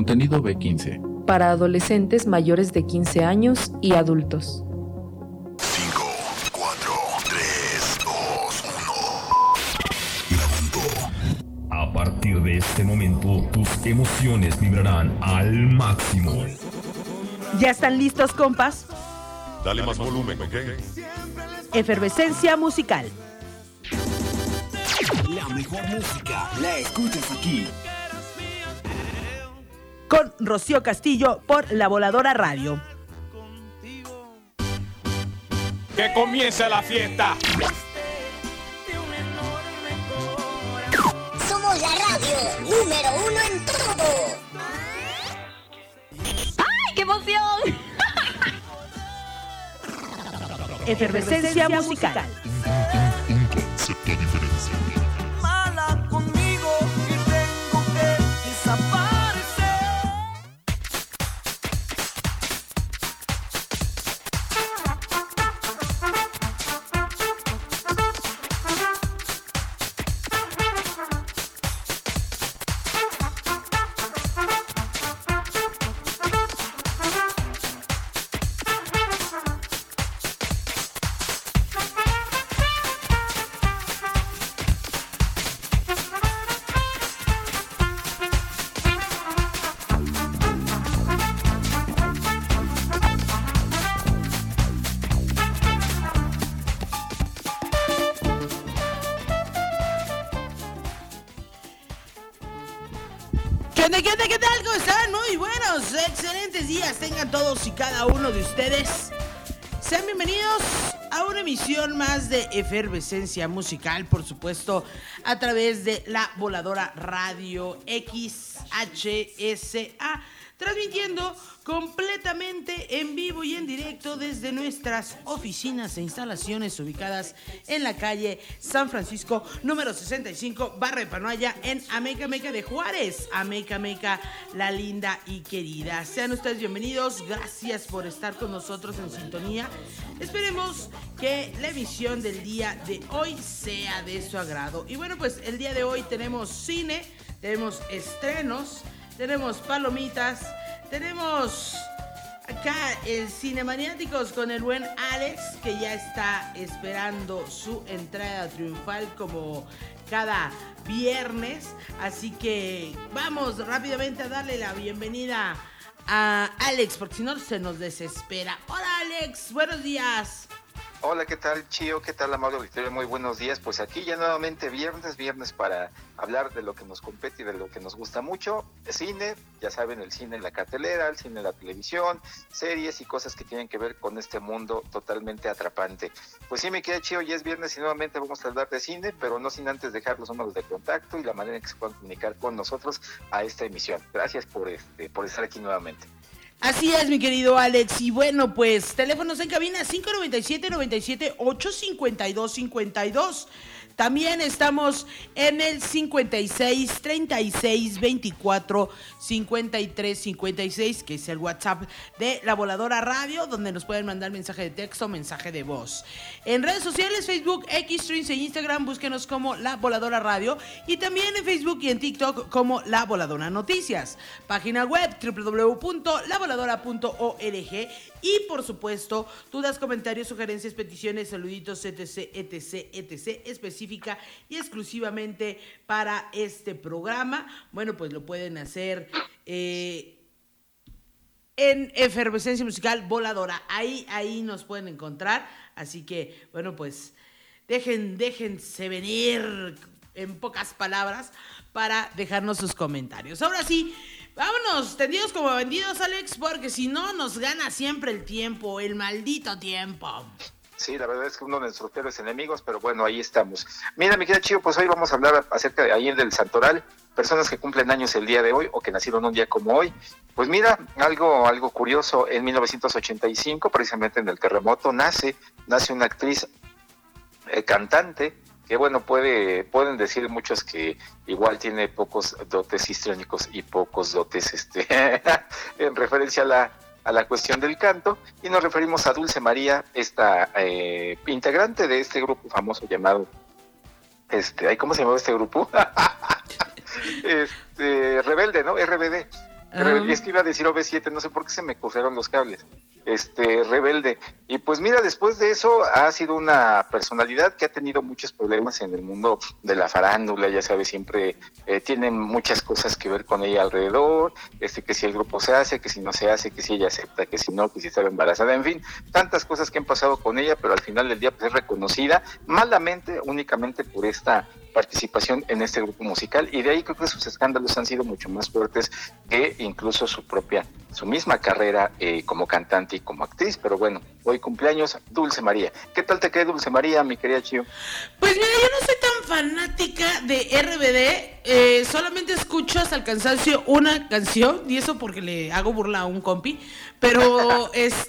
Contenido B15. Para adolescentes mayores de 15 años y adultos. 5, 4, 3, 2, 1. Grabando. A partir de este momento, tus emociones vibrarán al máximo. ¿Ya están listos, compas? Dale más volumen, ¿ok? Efervescencia musical. La mejor música la escuchas aquí. Con Rocío Castillo por La Voladora Radio. ¡Que comience la fiesta! Somos la radio número 1 en todo. ¡Ay, qué emoción! Efervescencia musical. Un concepto diferencial. Mala conmigo y tengo que desaparecer. ¿Qué tal? ¿Cómo están? Muy buenos, excelentes días tengan todos y cada uno de ustedes. Sean bienvenidos a una emisión más de Efervescencia Musical, por supuesto, a través de La Voladora Radio XHSA, transmitiendo completamente en vivo y en directo desde nuestras oficinas e instalaciones ubicadas en la calle San Francisco, número 65, Barrio Panoaya, en Amecameca de Juárez. Amecameca, la linda y querida. Sean ustedes bienvenidos, gracias por estar con nosotros en sintonía. Esperemos que la emisión del día de hoy sea de su agrado. Y bueno, pues el día de hoy tenemos cine, tenemos estrenos, tenemos palomitas, tenemos acá el Cinemaniáticos con el buen Alex, que ya está esperando su entrada triunfal como cada viernes. Así que vamos rápidamente a darle la bienvenida a Alex, porque si no se nos desespera. Hola Alex, buenos días. Hola, ¿qué tal, Chío? ¿Qué tal, amado auditorio? Muy buenos días. Pues aquí ya nuevamente viernes para hablar de lo que nos compete y de lo que nos gusta mucho. Cine, ya saben, el cine en la cartelera, el cine en la televisión, series y cosas que tienen que ver con este mundo totalmente atrapante. Pues sí, me queda, Chío, ya es viernes y nuevamente vamos a hablar de cine, pero no sin antes dejar los números de contacto y la manera en que se puedan comunicar con nosotros a esta emisión. Gracias por estar aquí nuevamente. Así es, mi querido Alex. Y bueno, pues teléfonos en cabina 597-97-852-52. También estamos en el 56 36 24 53 56, que es el WhatsApp de La Voladora Radio, donde nos pueden mandar mensaje de texto o mensaje de voz. En redes sociales, Facebook, X, Streams e Instagram, búsquenos como La Voladora Radio, y también en Facebook y en TikTok como La Voladora Noticias. Página web www.lavoladora.org. Y por supuesto, dudas, comentarios, sugerencias, peticiones, saluditos, etc, específica y exclusivamente para este programa. Bueno, pues lo pueden hacer en Efervescencia Musical Voladora. Ahí nos pueden encontrar. Así que, bueno, pues déjense venir, en pocas palabras, para dejarnos sus comentarios. Ahora sí, vámonos, tendidos como vendidos, Alex, porque si no nos gana siempre el tiempo, el maldito tiempo. Sí, la verdad es que uno de nuestros peores enemigos, pero bueno, ahí estamos. Mira, mi querida Chío, pues hoy vamos a hablar acerca de ahí del Santoral, personas que cumplen años el día de hoy o que nacieron un día como hoy. Pues mira, algo curioso, en 1985, precisamente en el terremoto, nace una actriz cantante, que bueno, pueden decir muchos que igual tiene pocos dotes histriónicos y pocos dotes en referencia a la cuestión del canto, y nos referimos a Dulce María, esta integrante de este grupo famoso llamado, ¿cómo se llamaba este grupo? Rebelde, ¿no? RBD. Es que iba a decir OV7, no sé por qué se me cruzaron los cables. Rebelde. Y pues mira, después de eso ha sido una personalidad que ha tenido muchos problemas en el mundo de la farándula, ya sabes, siempre tienen muchas cosas que ver con ella alrededor, que si el grupo se hace, que si no se hace, que si ella acepta, que si no, que si estaba embarazada, en fin, tantas cosas que han pasado con ella, pero al final del día pues es reconocida malamente únicamente por esta participación en este grupo musical, y de ahí creo que sus escándalos han sido mucho más fuertes que incluso su misma carrera como cantante y como actriz. Pero bueno, hoy cumpleaños Dulce María. ¿Qué tal te cae Dulce María, mi querida Chío? Pues mira, yo no soy tan fanática de RBD, solamente escucho hasta el cansancio una canción, y eso porque le hago burla a un compi, pero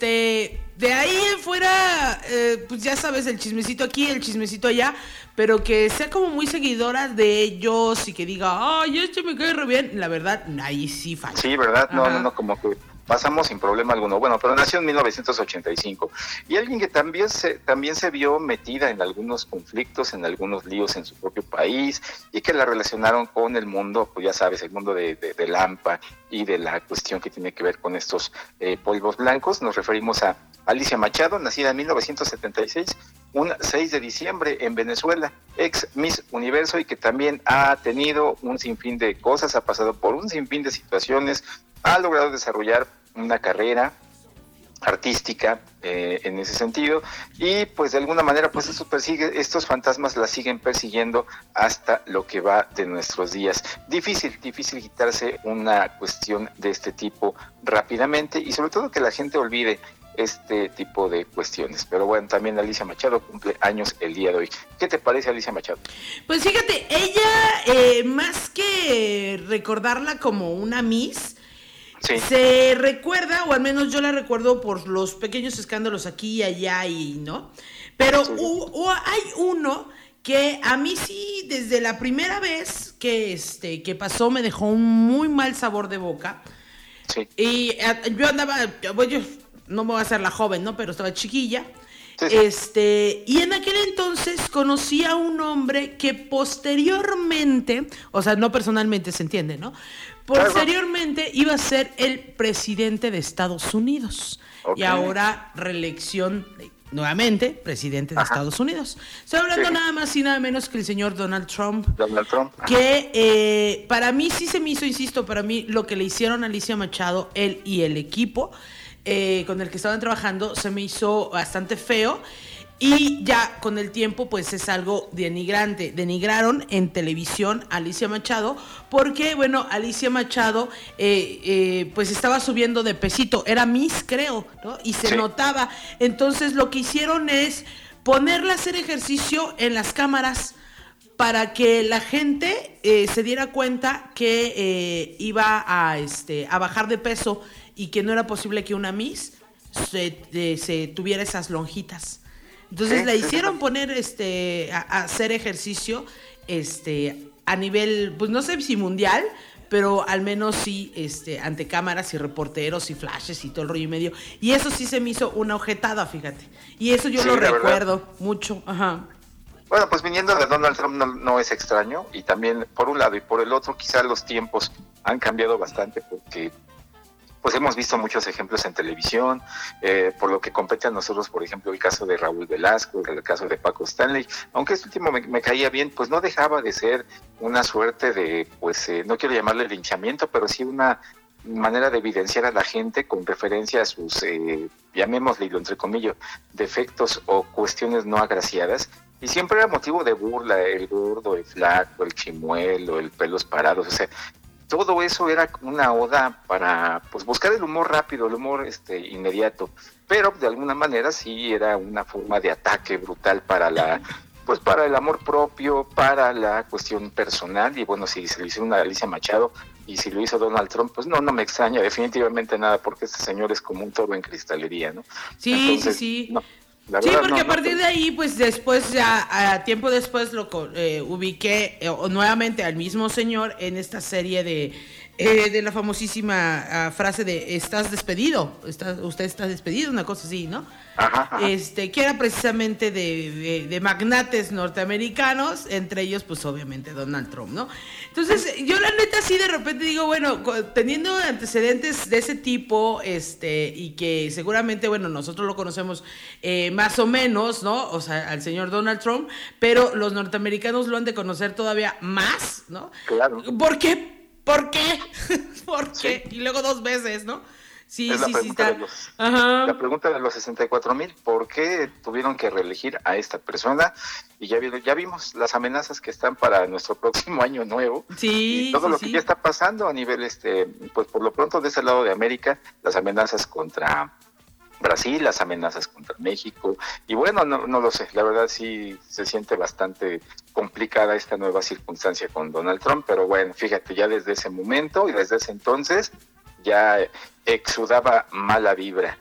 de ahí en fuera, pues ya sabes, el chismecito aquí, el chismecito allá, pero que sea como muy seguidora de ellos y que diga, ay, me cae re bien, la verdad, ahí sí falla. Sí, ¿verdad? No, como que pasamos sin problema alguno. Bueno, pero nació en 1985. Y alguien que también se vio metida en algunos conflictos, en algunos líos en su propio país, y que la relacionaron con el mundo, pues ya sabes, el mundo de Lampa y de la cuestión que tiene que ver con estos polvos blancos. Nos referimos a Alicia Machado, nacida en 1976, un 6 de diciembre en Venezuela, ex Miss Universo, y que también ha tenido un sinfín de cosas, ha pasado por un sinfín de situaciones, ha logrado desarrollar una carrera artística en ese sentido, y pues de alguna manera pues estos fantasmas la siguen persiguiendo hasta lo que va de nuestros días. Difícil quitarse una cuestión de este tipo rápidamente, y sobre todo que la gente olvide este tipo de cuestiones. Pero bueno, también Alicia Machado cumple años el día de hoy. ¿Qué te parece Alicia Machado? Pues fíjate, ella más que recordarla como una Miss, sí, se recuerda, o al menos yo la recuerdo por los pequeños escándalos aquí y allá, y no, pero sí, hay uno que a mí sí, desde la primera vez que pasó, me dejó un muy mal sabor de boca. Sí. Y yo andaba, yo no me voy a hacer la joven, ¿no? Pero estaba chiquilla. Sí. Y en aquel entonces conocí a un hombre que posteriormente, o sea, no personalmente, se entiende, ¿no? Posteriormente iba a ser el presidente de Estados Unidos. Okay. Y ahora reelección nuevamente, presidente de Estados Unidos. Estoy hablando nada más y nada menos que el señor Donald Trump. Que para mí sí se me hizo, insisto, para mí lo que le hicieron a Alicia Machado, él y el equipo con el que estaban trabajando, se me hizo bastante feo, y ya con el tiempo pues es algo denigrante. Denigraron en televisión a Alicia Machado porque, bueno, Alicia Machado pues estaba subiendo de pesito, era Miss, creo, ¿no? Y se notaba. Entonces lo que hicieron es ponerla a hacer ejercicio en las cámaras para que la gente se diera cuenta que iba a bajar de peso, y que no era posible que una Miss se tuviera esas lonjitas. Entonces la hicieron poner a hacer ejercicio a nivel, pues no sé si mundial, pero al menos sí ante cámaras y reporteros y flashes y todo el rollo y medio. Y eso sí se me hizo una ojetada, fíjate. Y eso yo lo recuerdo mucho. Ajá. Bueno, pues viniendo de Donald Trump no es extraño, y también por un lado y por el otro quizás los tiempos han cambiado bastante, porque pues hemos visto muchos ejemplos en televisión, por lo que compete a nosotros, por ejemplo, el caso de Raúl Velasco, el caso de Paco Stanley, aunque este último me caía bien, pues no dejaba de ser una suerte de, pues no quiero llamarle linchamiento, pero sí una manera de evidenciar a la gente con referencia a sus, llamémosle entre comillas, defectos o cuestiones no agraciadas, y siempre era motivo de burla, el gordo, el flaco, el chimuelo, el pelos parados, o sea, todo eso era una oda para pues buscar el humor rápido, el humor inmediato, pero de alguna manera sí era una forma de ataque brutal para para el amor propio, para la cuestión personal. Y bueno, si se lo hizo una Alicia Machado y si lo hizo Donald Trump, pues no me extraña definitivamente nada, porque este señor es como un toro en cristalería, ¿no? Sí. Entonces, sí. No. Sí, porque a partir de ahí, pues después, ya a tiempo después lo ubiqué nuevamente al mismo señor en esta serie de de la famosísima frase de estás despedido, usted está despedido, una cosa así, ¿no? Ajá. Que era precisamente de magnates norteamericanos, entre ellos pues obviamente Donald Trump, ¿no? Entonces yo la neta sí de repente digo, bueno, teniendo antecedentes de ese tipo, y que seguramente, bueno, nosotros lo conocemos más o menos, ¿no? O sea, al señor Donald Trump, pero los norteamericanos lo han de conocer todavía más, ¿no? Claro. ¿Por qué? ¿Por qué? Sí. Y luego 2 veces, ¿no? Sí, es sí, está. Ajá. La pregunta de los 64,000, ¿por qué tuvieron que reelegir a esta persona? Y ya vimos las amenazas que están para nuestro próximo año nuevo. Sí, y todo lo que ya está pasando a nivel, pues por lo pronto de ese lado de América, las amenazas contra Brasil, las amenazas contra México, y bueno, no lo sé, la verdad sí se siente bastante complicada esta nueva circunstancia con Donald Trump, pero bueno, fíjate, ya desde ese momento y desde ese entonces ya exudaba mala vibra.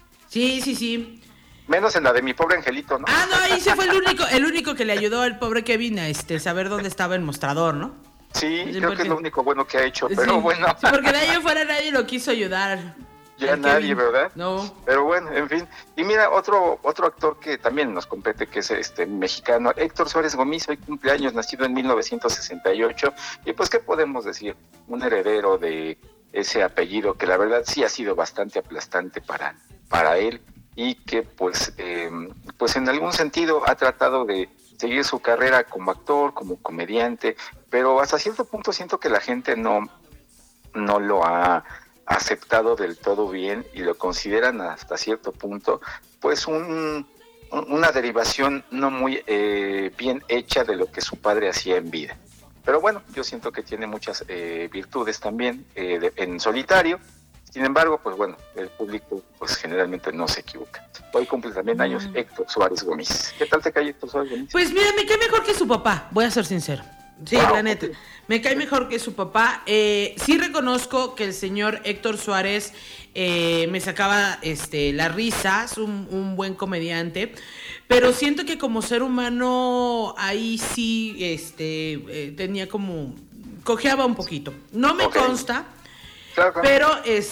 Sí. Menos en la de mi pobre angelito, ¿no? No, ahí se fue el único que le ayudó al pobre Kevin a saber dónde estaba el mostrador, ¿no? Sí, creo que es lo único bueno que ha hecho, pero sí, bueno. Sí, porque de ahí afuera nadie lo quiso ayudar. Ya nadie, ¿verdad? No. Pero bueno, en fin. Y mira, otro actor que también nos compete, que es mexicano, Héctor Suárez Gómez, hoy cumpleaños, nacido en 1968. Y pues, ¿qué podemos decir? Un heredero de ese apellido que la verdad sí ha sido bastante aplastante para él, y que pues en algún sentido ha tratado de seguir su carrera como actor, como comediante, pero hasta cierto punto siento que la gente no lo ha aceptado del todo bien y lo consideran hasta cierto punto pues una derivación no muy bien hecha de lo que su padre hacía en vida. Pero bueno, yo siento que tiene muchas virtudes también en solitario. Sin embargo, pues bueno, el público pues generalmente no se equivoca. Hoy cumple también años Héctor Suárez Gómez. ¿Qué tal te cae Héctor Suárez Gómez? Pues mira, me cae mejor que su papá, voy a ser sincero. Sí, wow, la neta, me cae mejor que su papá. Sí reconozco que el señor Héctor Suárez me sacaba la risa, es un buen comediante, pero siento que como ser humano ahí sí tenía como, cojeaba un poquito. No me consta, claro. Pero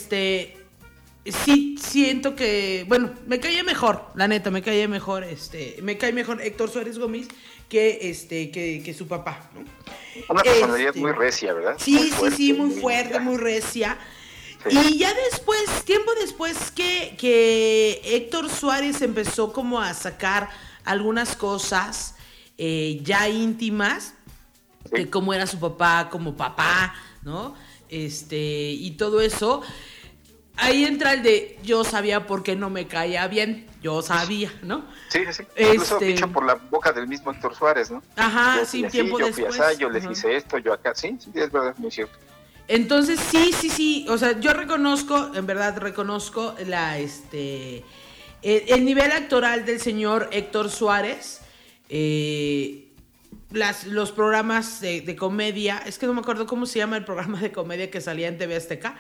sí siento que, bueno, me caía mejor, la neta, me cae mejor Héctor Suárez Gómez que su papá, ¿no? Una personalidad muy recia, ¿verdad? Sí, muy fuerte, muy recia. Sí. Y ya después, tiempo después que Héctor Suárez empezó como a sacar algunas cosas ya íntimas, sí, de cómo era su papá como papá, ¿no? Y todo eso. Ahí entra el de yo sabía por qué no me caía bien, yo sabía, ¿no? Sí. Incluso dicho por la boca del mismo Héctor Suárez, ¿no? Ajá, sí, tiempo después. Yo fui allá, yo les hice esto, yo acá, sí, es verdad, muy cierto. Entonces, sí, o sea, yo reconozco, en verdad reconozco el nivel actoral del señor Héctor Suárez, los programas de comedia, es que no me acuerdo cómo se llama el programa de comedia que salía en TV Azteca.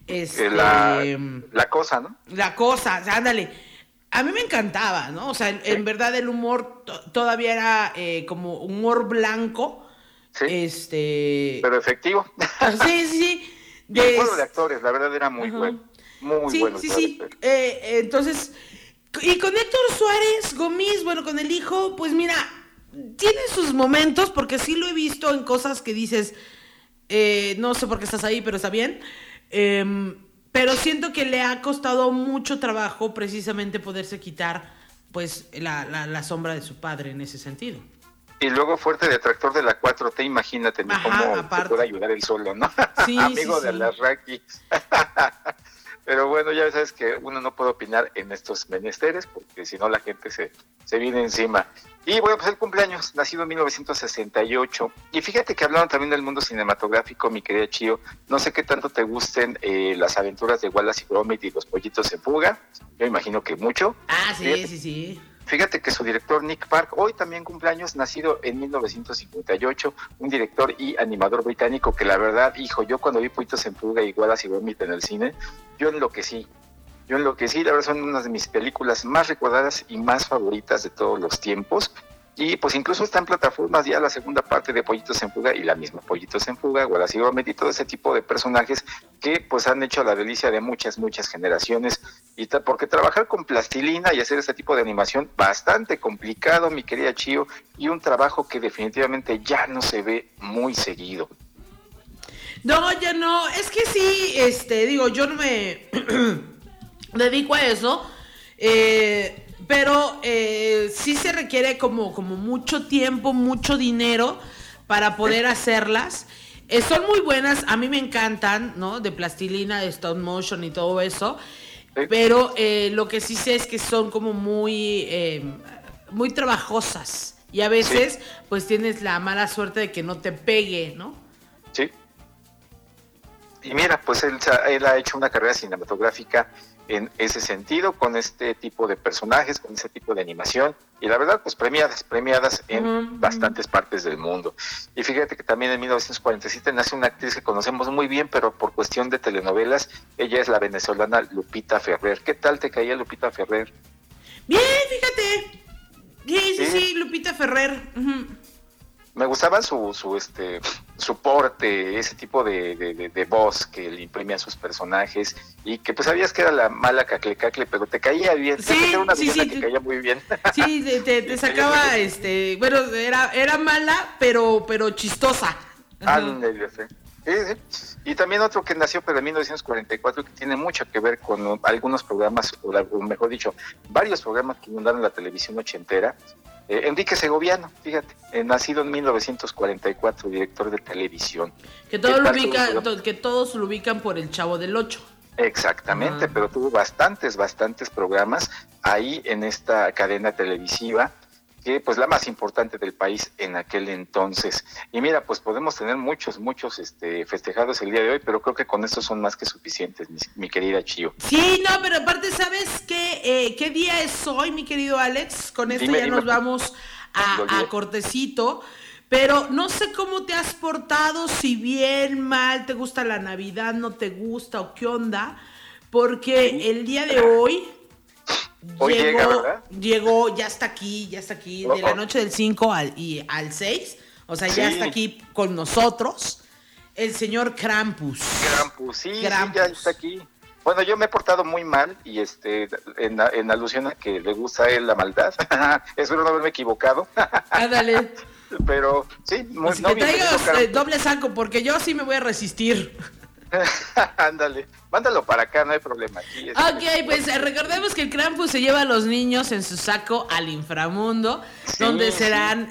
La cosa, ¿no? La cosa, ándale. A mí me encantaba, ¿no? O sea, sí, en verdad el humor todavía era como humor blanco. Sí. Pero efectivo. Sí. Y el juego de actores, la verdad era muy bueno. Muy bueno. Sí. Entonces, y con Héctor Suárez Gómez, bueno, con el hijo, pues mira, tiene sus momentos, porque sí lo he visto en cosas que dices, no sé por qué estás ahí, pero está bien. Pero siento que le ha costado mucho trabajo precisamente poderse quitar pues la sombra de su padre en ese sentido. Y luego fuerte detractor de la 4T, imagínate cómo se puede ayudar él solo, ¿no? Sí, amigo de las Raki. Pero bueno, ya sabes que uno no puede opinar en estos menesteres porque si no la gente se viene encima. Y bueno, pues el cumpleaños, nacido en 1968. Y fíjate que hablaron también del mundo cinematográfico, mi querida Chío. No sé qué tanto te gusten las aventuras de Wallace y Gromit y los pollitos en fuga. Yo imagino que mucho. Sí. Fíjate que su director Nick Park, hoy también cumpleaños, nacido en 1958, un director y animador británico que la verdad, yo cuando vi Pollitos en Fuga y Wallace y Gromit en el cine, yo enloquecí, la verdad son unas de mis películas más recordadas y más favoritas de todos los tiempos, y pues incluso está en plataformas ya la segunda parte de Pollitos en Fuga y la misma Pollitos en Fuga, Wallace y Gromit y todo ese tipo de personajes que pues han hecho la delicia de muchas generaciones, y porque trabajar con plastilina y hacer este tipo de animación bastante complicado, mi querida Chío, y un trabajo que definitivamente ya no se ve muy seguido. No, ya no, es que sí, digo, yo no me dedico a eso, pero sí se requiere como mucho tiempo, mucho dinero para poder hacerlas. Son muy buenas, a mí me encantan, ¿no? De plastilina, de stop motion y todo eso, pero lo que sí sé es que son como muy trabajosas, y a veces pues tienes la mala suerte de que no te pegue, ¿no? Sí. Y mira, pues él ha hecho una carrera cinematográfica en ese sentido, con este tipo de personajes, con ese tipo de animación, y la verdad, pues premiadas en bastantes partes del mundo. Y fíjate que también en 1947 nace una actriz que conocemos muy bien, pero por cuestión de telenovelas, ella es la venezolana Lupita Ferrer. ¿Qué tal te caía Lupita Ferrer? Bien, fíjate. Sí, Lupita Ferrer. Me gustaba su porte, ese tipo de voz que le imprimía a sus personajes, y que pues sabías que era la mala cacle, pero te caía bien. Sí, era una sí, que caía muy bien. Sí, te sacaba, bueno, era mala, pero chistosa. Ándale, sí. Y también otro que nació pero en 1944, que tiene mucho que ver con algunos programas, o mejor dicho, varios programas que inundaron la televisión ochentera. Enrique Segoviano, fíjate, nacido en 1944, director de televisión. Que todos lo ubican por El Chavo del Ocho. Exactamente, pero tuvo bastantes programas ahí en esta cadena televisiva, que pues la más importante del país en aquel entonces. Y mira, pues podemos tener muchos festejados el día de hoy, pero creo que con estos son más que suficientes, mi querida Chío. Sí, no, pero aparte, ¿sabes qué día es hoy, mi querido Alex? Con esto nos vamos a cortecito, pero no sé cómo te has portado, si bien, mal, te gusta la Navidad, no te gusta o qué onda, porque el día de hoy... Llegó, ya está aquí, de la noche del 5 al 6, o sea, ya está aquí con nosotros, el señor Krampus. Krampus. Ya está aquí. Bueno, yo me he portado muy mal, y en alusión a que le gusta a él la maldad, espero no haberme equivocado. Ándale. Pero, sí, muy bien. Que traigas doble saco, porque yo sí me voy a resistir. Ándale, mándalo para acá, no hay problema. Aquí ok, pues recordemos que el Krampus se lleva a los niños en su saco al inframundo, donde serán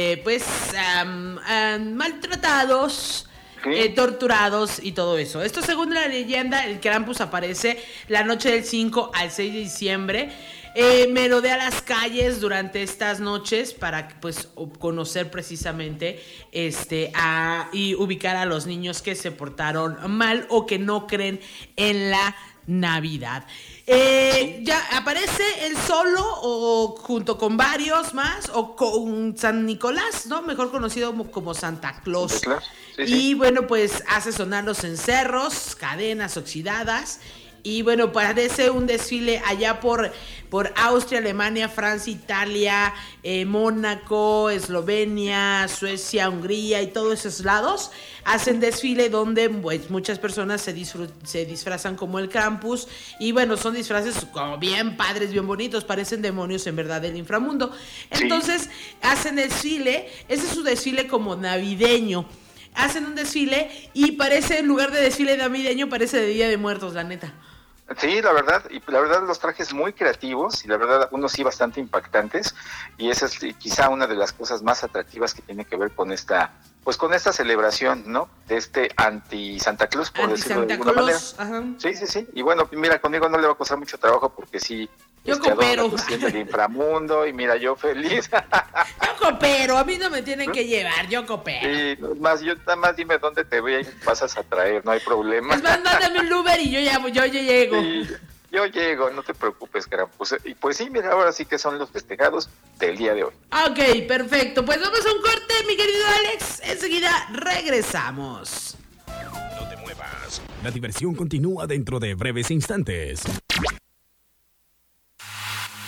maltratados, torturados y todo eso. Esto según la leyenda, el Krampus aparece la noche del 5 al 6 de diciembre. Merodea las calles durante estas noches para pues conocer precisamente y ubicar a los niños que se portaron mal o que no creen en la Navidad. Ya aparece él solo o junto con varios más, o con San Nicolás, ¿no? Mejor conocido como Santa Claus. Y bueno, pues hace sonar los cencerros, cadenas oxidadas. Y bueno, parece un desfile allá por Austria, Alemania, Francia, Italia, Mónaco, Eslovenia, Suecia, Hungría y todos esos lados. Hacen desfile donde pues muchas personas se disfrazan como el Krampus. Y bueno, son disfraces como bien padres, bien bonitos. Parecen demonios en verdad del inframundo. Entonces hacen desfile. Ese es su desfile como navideño. Hacen un desfile y parece, en lugar de desfile navideño, parece de Día de Muertos, la neta. Sí, la verdad los trajes muy creativos y la verdad unos sí bastante impactantes, y esa es quizá una de las cosas más atractivas que tiene que ver con esta celebración, ¿no? De anti-Santa Claus, por decirlo de alguna manera. Ajá. Sí, y bueno, mira, conmigo no le va a costar mucho trabajo porque sí. Yo coopero. Del inframundo, y mira, yo feliz. Yo coopero, a mí no me tienen que llevar, yo coopero. Sí, nada más dime dónde te voy y pasas a traer, no hay problema. Es más, mándame un Uber y yo llego. Sí, yo llego, no te preocupes, Krampus. Y pues sí, mira, ahora sí que son los festejados del día de hoy. Ok, perfecto, pues vamos a un corte, mi querido Alex. Enseguida regresamos. No te muevas, la diversión continúa dentro de breves instantes.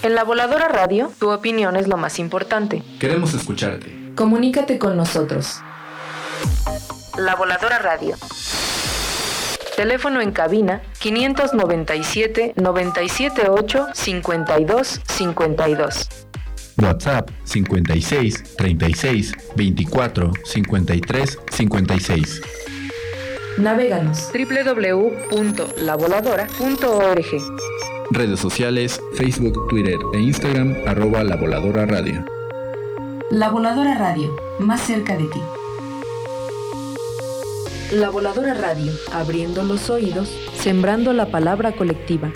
En La Voladora Radio, tu opinión es lo más importante. Queremos escucharte. Comunícate con nosotros. La Voladora Radio. Teléfono en cabina 597-978-5252. WhatsApp 56 36 24 53 56. Navéganos www.lavoladora.org. Redes sociales, Facebook, Twitter e Instagram, @La Voladora Radio. La Voladora Radio, más cerca de ti. La Voladora Radio, abriendo los oídos, sembrando la palabra colectiva.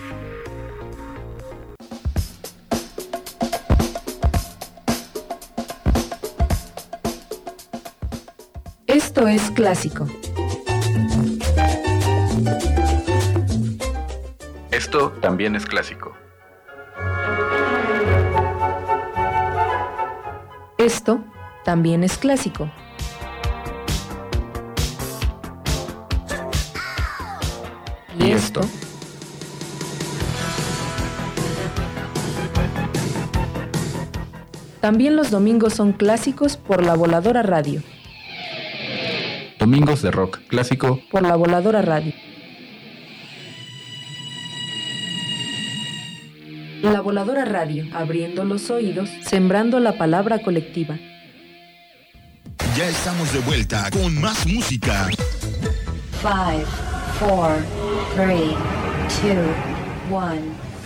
Esto es clásico. Esto también es clásico. Esto también es clásico. Y esto también los domingos son clásicos por La Voladora Radio. Domingos de rock clásico por La Voladora Radio. La Voladora Radio, abriendo los oídos, sembrando la palabra colectiva. Ya estamos de vuelta con más música. 5, 4, 3, 2, 1.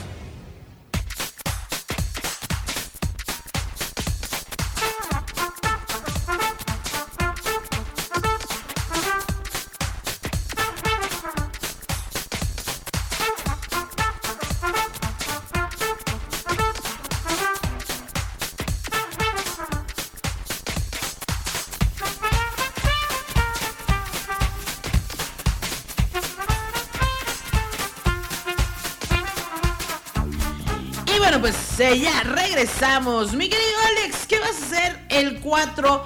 Ya regresamos. Mi querido Alex, ¿qué vas a hacer el 4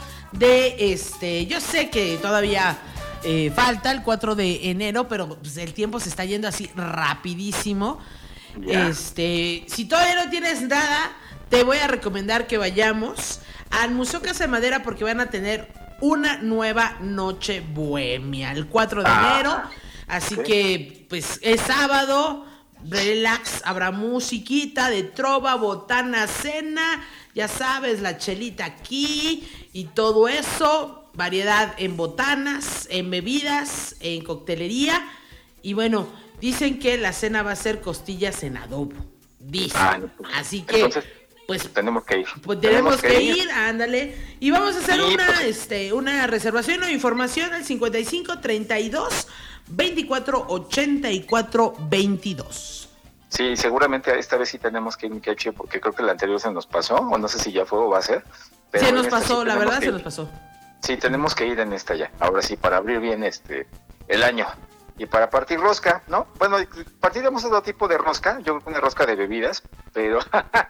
de Yo sé que todavía falta el 4 de enero, pero pues, el tiempo se está yendo así rapidísimo. Yeah. Si todavía no tienes nada, te voy a recomendar que vayamos al Museo Casa de Madera porque van a tener una nueva noche bohemia el 4 de enero. Así que, pues, es sábado. Relax, habrá musiquita de trova, botana, cena, ya sabes, la chelita aquí y todo eso, variedad en botanas, en bebidas, en coctelería y bueno, dicen que la cena va a ser costillas en adobo, dicen, así que entonces, pues tenemos que ir. Pues tenemos que ir, ándale, y vamos a hacer una reservación o información al 55 32 24 84 22. Sí, seguramente esta vez sí tenemos que ir, Mikachi, porque creo que la anterior se nos pasó, o no sé si ya fue o va a ser. Pero se nos pasó, la verdad se nos pasó. Sí, tenemos que ir en esta ya, ahora sí, para abrir bien el año. Y para partir rosca, ¿no? Bueno, partiremos otro tipo de rosca, yo creo que una rosca de bebidas, pero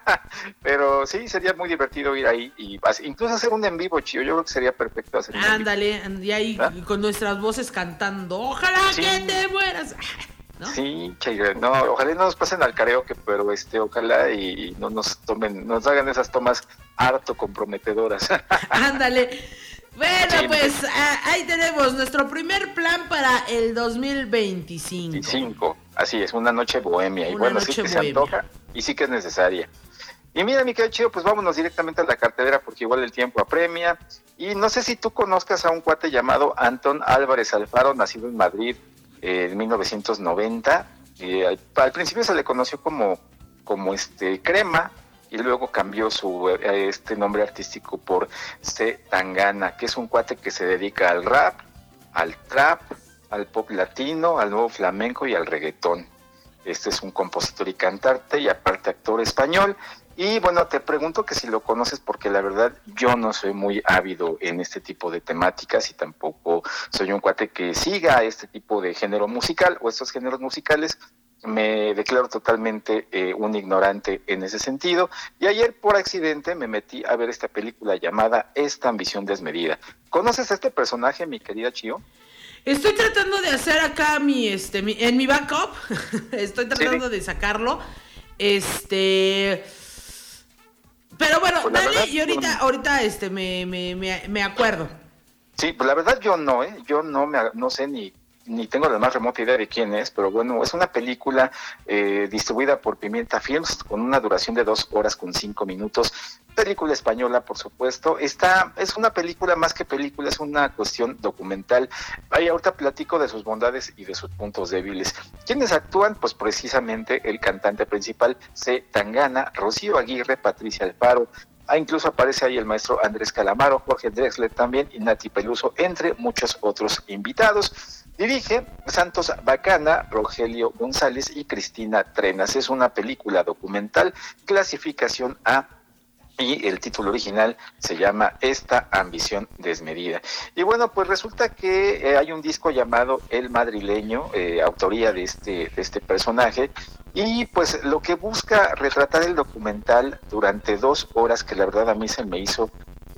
sí, sería muy divertido ir ahí y incluso hacer un en vivo, Chío, yo creo que sería perfecto hacer un ándale, y ahí con nuestras voces cantando, ojalá que te mueras, ¿no? Sí, no, ojalá no nos pasen al karaoke, pero ojalá y no nos hagan esas tomas harto comprometedoras. Ándale. Bueno, sí, pues ahí tenemos nuestro primer plan para el 2025. Así es, una noche bohemia. Y bueno, sí que se antoja y sí que es necesaria. Y mira, mi querido Chío, pues vámonos directamente a la cartelera porque igual el tiempo apremia. Y no sé si tú conozcas a un cuate llamado Antón Álvarez Alfaro, nacido en Madrid en 1990. Al principio se le conoció como Crema, y luego cambió su nombre artístico por C. Tangana, que es un cuate que se dedica al rap, al trap, al pop latino, al nuevo flamenco y al reggaetón. Este es un compositor y cantante y aparte actor español. Y bueno, te pregunto que si lo conoces porque la verdad yo no soy muy ávido en este tipo de temáticas y tampoco soy un cuate que siga este tipo de género musical o estos géneros musicales. Me declaro totalmente un ignorante en ese sentido y ayer por accidente me metí a ver esta película llamada Esta ambición desmedida. ¿Conoces a este personaje, mi querida Chío? Estoy tratando de hacer acá en mi backup, estoy tratando de sacarlo. Pero bueno, pues dale, verdad, y ahorita me acuerdo. Sí, pues la verdad yo no, yo no sé ni tengo la más remota idea de quién es, pero bueno, es una película distribuida por Pimienta Films con una duración de 2 horas con 5 minutos. Película española, por supuesto. Es una película más que película, es una cuestión documental. Ahí ahorita platico de sus bondades y de sus puntos débiles. ¿Quiénes actúan? Pues precisamente el cantante principal, C. Tangana, Rocío Aguirre, Patricia Alfaro. Incluso aparece ahí el maestro Andrés Calamaro, Jorge Drexler también y Nati Peluso, entre muchos otros invitados. Dirige Santos Bacana, Rogelio González y Cristina Trenas. Es una película documental, clasificación A, y el título original se llama Esta ambición desmedida. Y bueno, pues resulta que hay un disco llamado El Madrileño, autoría de este personaje, y pues lo que busca retratar el documental durante 2 horas, que la verdad a mí se me hizo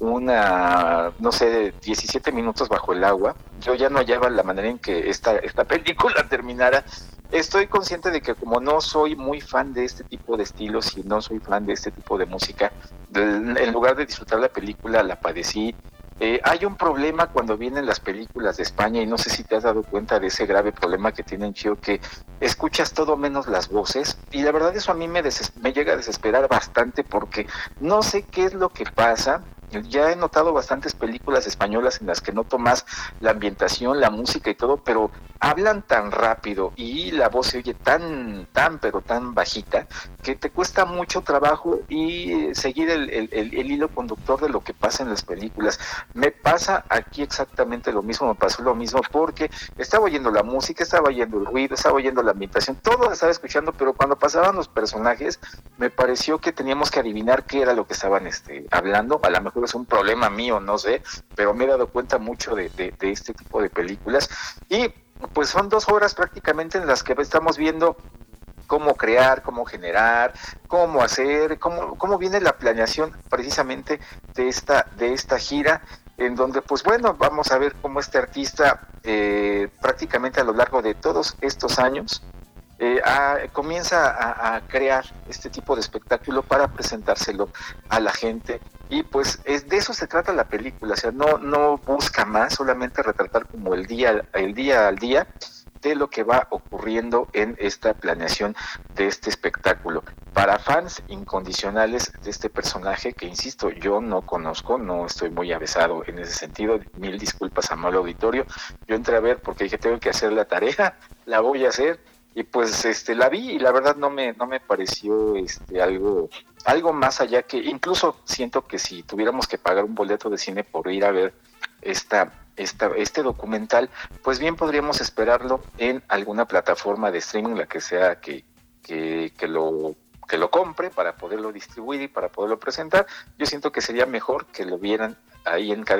no sé, 17 minutos bajo el agua. Yo ya no hallaba la manera en que esta película terminara. Estoy consciente de que como no soy muy fan de este tipo de estilos y no soy fan de este tipo de música, en lugar de disfrutar la película la padecí. Hay un problema cuando vienen las películas de España, y no sé si te has dado cuenta de ese grave problema que tienen, Chio, que escuchas todo menos las voces, y la verdad eso a mí me llega a desesperar bastante, porque no sé qué es lo que pasa. Ya he notado bastantes películas españolas en las que noto más la ambientación, la música y todo, pero hablan tan rápido y la voz se oye tan bajita que te cuesta mucho trabajo y seguir el hilo conductor de lo que pasa en las películas. Me pasa aquí exactamente lo mismo, porque estaba oyendo la música, estaba oyendo el ruido, estaba oyendo la ambientación, todo lo estaba escuchando, pero cuando pasaban los personajes me pareció que teníamos que adivinar qué era lo que estaban hablando. A lo mejor es un problema mío, no sé, pero me he dado cuenta mucho de este tipo de películas, y pues son 2 horas prácticamente en las que estamos viendo cómo crear, cómo generar, cómo hacer, cómo viene la planeación precisamente de esta gira, en donde pues bueno, vamos a ver cómo este artista prácticamente a lo largo de todos estos años comienza a crear este tipo de espectáculo para presentárselo a la gente, y pues de eso se trata la película. O sea, no busca más, solamente retratar como el día al día de lo que va ocurriendo en esta planeación de este espectáculo. Para fans incondicionales de este personaje, que insisto, yo no conozco, no estoy muy avesado en ese sentido, 1000 disculpas, amable auditorio. Yo entré a ver porque dije, tengo que hacer la tarea, la voy a hacer, y pues la vi, y la verdad no me pareció algo más allá, que incluso siento que si tuviéramos que pagar un boleto de cine por ir a ver este documental, pues bien podríamos esperarlo en alguna plataforma de streaming, la que sea que lo compre para poderlo distribuir y para poderlo presentar. Yo siento que sería mejor que lo vieran ahí en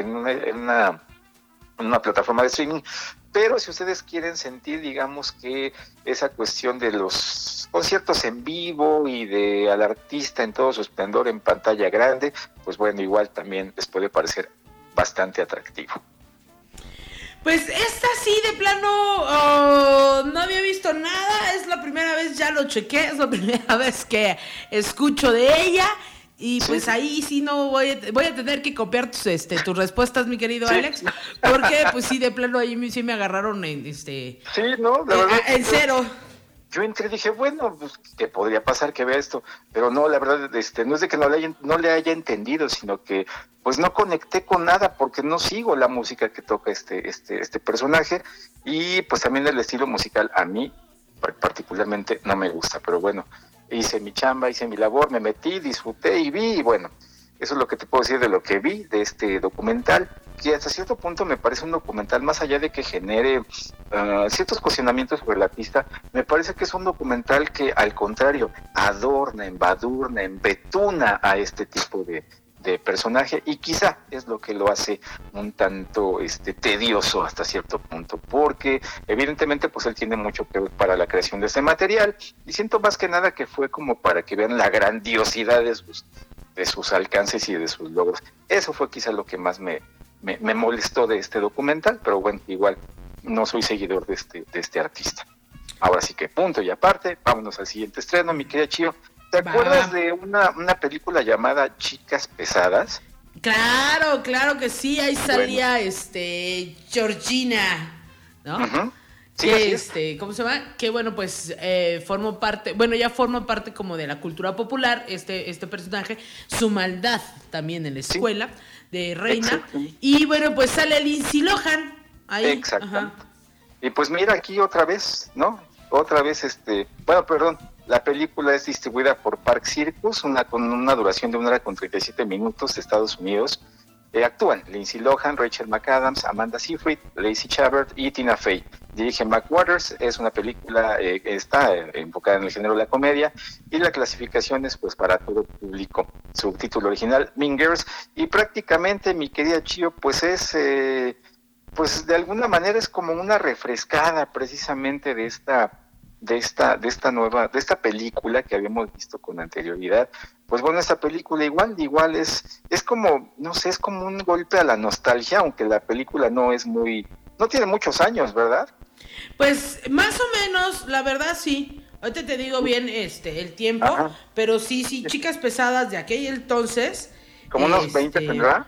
una plataforma de streaming. Pero si ustedes quieren sentir, digamos, que esa cuestión de los conciertos en vivo y de al artista en todo su esplendor en pantalla grande, pues bueno, igual también les puede parecer bastante atractivo. Pues esta sí, de plano, no había visto nada, es la primera vez, ya lo chequé, es la primera vez que escucho de ella. Y pues ahí sí no voy a tener que copiar tus respuestas, mi querido Alex, porque pues sí, de plano ahí sí me agarraron en no, la verdad, en cero. Yo entré y dije, bueno, pues ¿qué podría pasar que vea esto? Pero no, la verdad, no es de que no le haya entendido, sino que pues no conecté con nada, porque no sigo la música que toca este personaje, y pues también el estilo musical a mí particularmente no me gusta, pero bueno, hice mi chamba, hice mi labor, me metí, disfruté y vi, y bueno, eso es lo que te puedo decir de lo que vi de este documental, que hasta cierto punto me parece un documental, más allá de que genere ciertos cuestionamientos sobre el artista, me parece que es un documental que al contrario adorna, embadurna, embetuna a este tipo de personaje, y quizá es lo que lo hace un tanto tedioso hasta cierto punto, porque evidentemente pues él tiene mucho que ver para la creación de este material, y siento más que nada que fue como para que vean la grandiosidad de sus alcances y de sus logros. Eso fue quizá lo que más me molestó de este documental, pero bueno, igual no soy seguidor de este artista. Ahora sí que punto y aparte, vámonos al siguiente estreno, mi querida Chío. ¿Te acuerdas de una película llamada Chicas Pesadas? Claro que sí, ahí salía Georgina, ¿no? Uh-huh. Sí, que ¿cómo se llama? Que bueno, pues formó parte, ya forma parte como de la cultura popular, este personaje, su maldad también en la escuela de Reina. Y bueno, pues sale Lindsay Lohan ahí. Exactamente. Ajá. Y pues mira aquí otra vez, ¿no? Otra vez la película es distribuida por Park Circus, con una duración de 1 hora con 37 minutos de Estados Unidos. Actúan Lindsay Lohan, Rachel McAdams, Amanda Seyfried, Lacey Chabert y Tina Fey. Dirige Mac Waters, es una película que está enfocada en el género de la comedia y la clasificación es pues para todo público. Su título original, Mean Girls, y prácticamente, mi querida Chio, pues es, pues de alguna manera es como una refrescada precisamente de esta película que habíamos visto con anterioridad. Pues bueno, esta película igual es como, no sé, es como un golpe a la nostalgia, aunque la película no tiene muchos años, ¿verdad? Pues más o menos, la verdad sí. Ahorita te digo bien el tiempo, ajá, pero sí, Chicas Pesadas de aquel entonces. ¿Como unos 20 tendrá?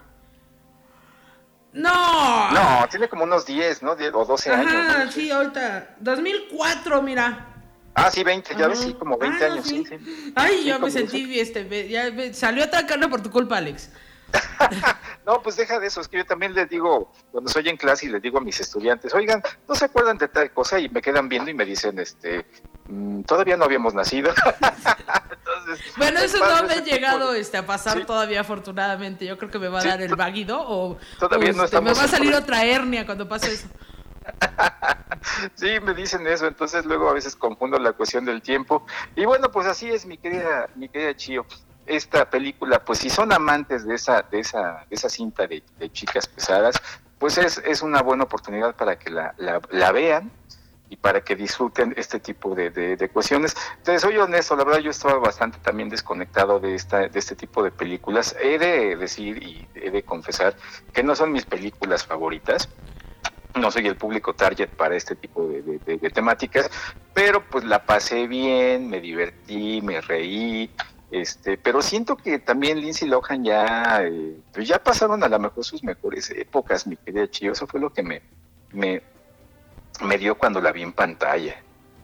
No, tiene como unos 10, ¿no? 10 o 12 años. ¿no? Sí, ahorita, 2004, mira. Sí, 20, ya ves, sí, como 20 años, sí. Ay, yo me sentí, salió otra carne por tu culpa, Alex. No, pues deja de eso, es que yo también les digo, cuando soy en clase y les digo a mis estudiantes, oigan, ¿no se acuerdan de tal cosa? Y me quedan viendo y me dicen, todavía no habíamos nacido. Entonces, bueno, eso no me ha llegado a pasar todavía, afortunadamente. Yo creo que me va a dar el váguido o todavía no estamos, me va a salir otra hernia cuando pase eso. Sí, me dicen eso, entonces luego a veces confundo la cuestión del tiempo. Y bueno, pues así es, mi querida Chio. Esta película, pues si son amantes de esa cinta de Chicas Pesadas, pues es una buena oportunidad para que la vean y para que disfruten este tipo de cuestiones. Entonces, soy honesto, la verdad yo estaba bastante también desconectado de este tipo de películas. He de decir y he de confesar que no son mis películas favoritas. No soy el público target para este tipo de temáticas, pero pues la pasé bien, me divertí, me reí, pero siento que también Lindsay Lohan ya pasaron a lo mejor sus mejores épocas, mi querida Chio. Eso fue lo que me dio cuando la vi en pantalla.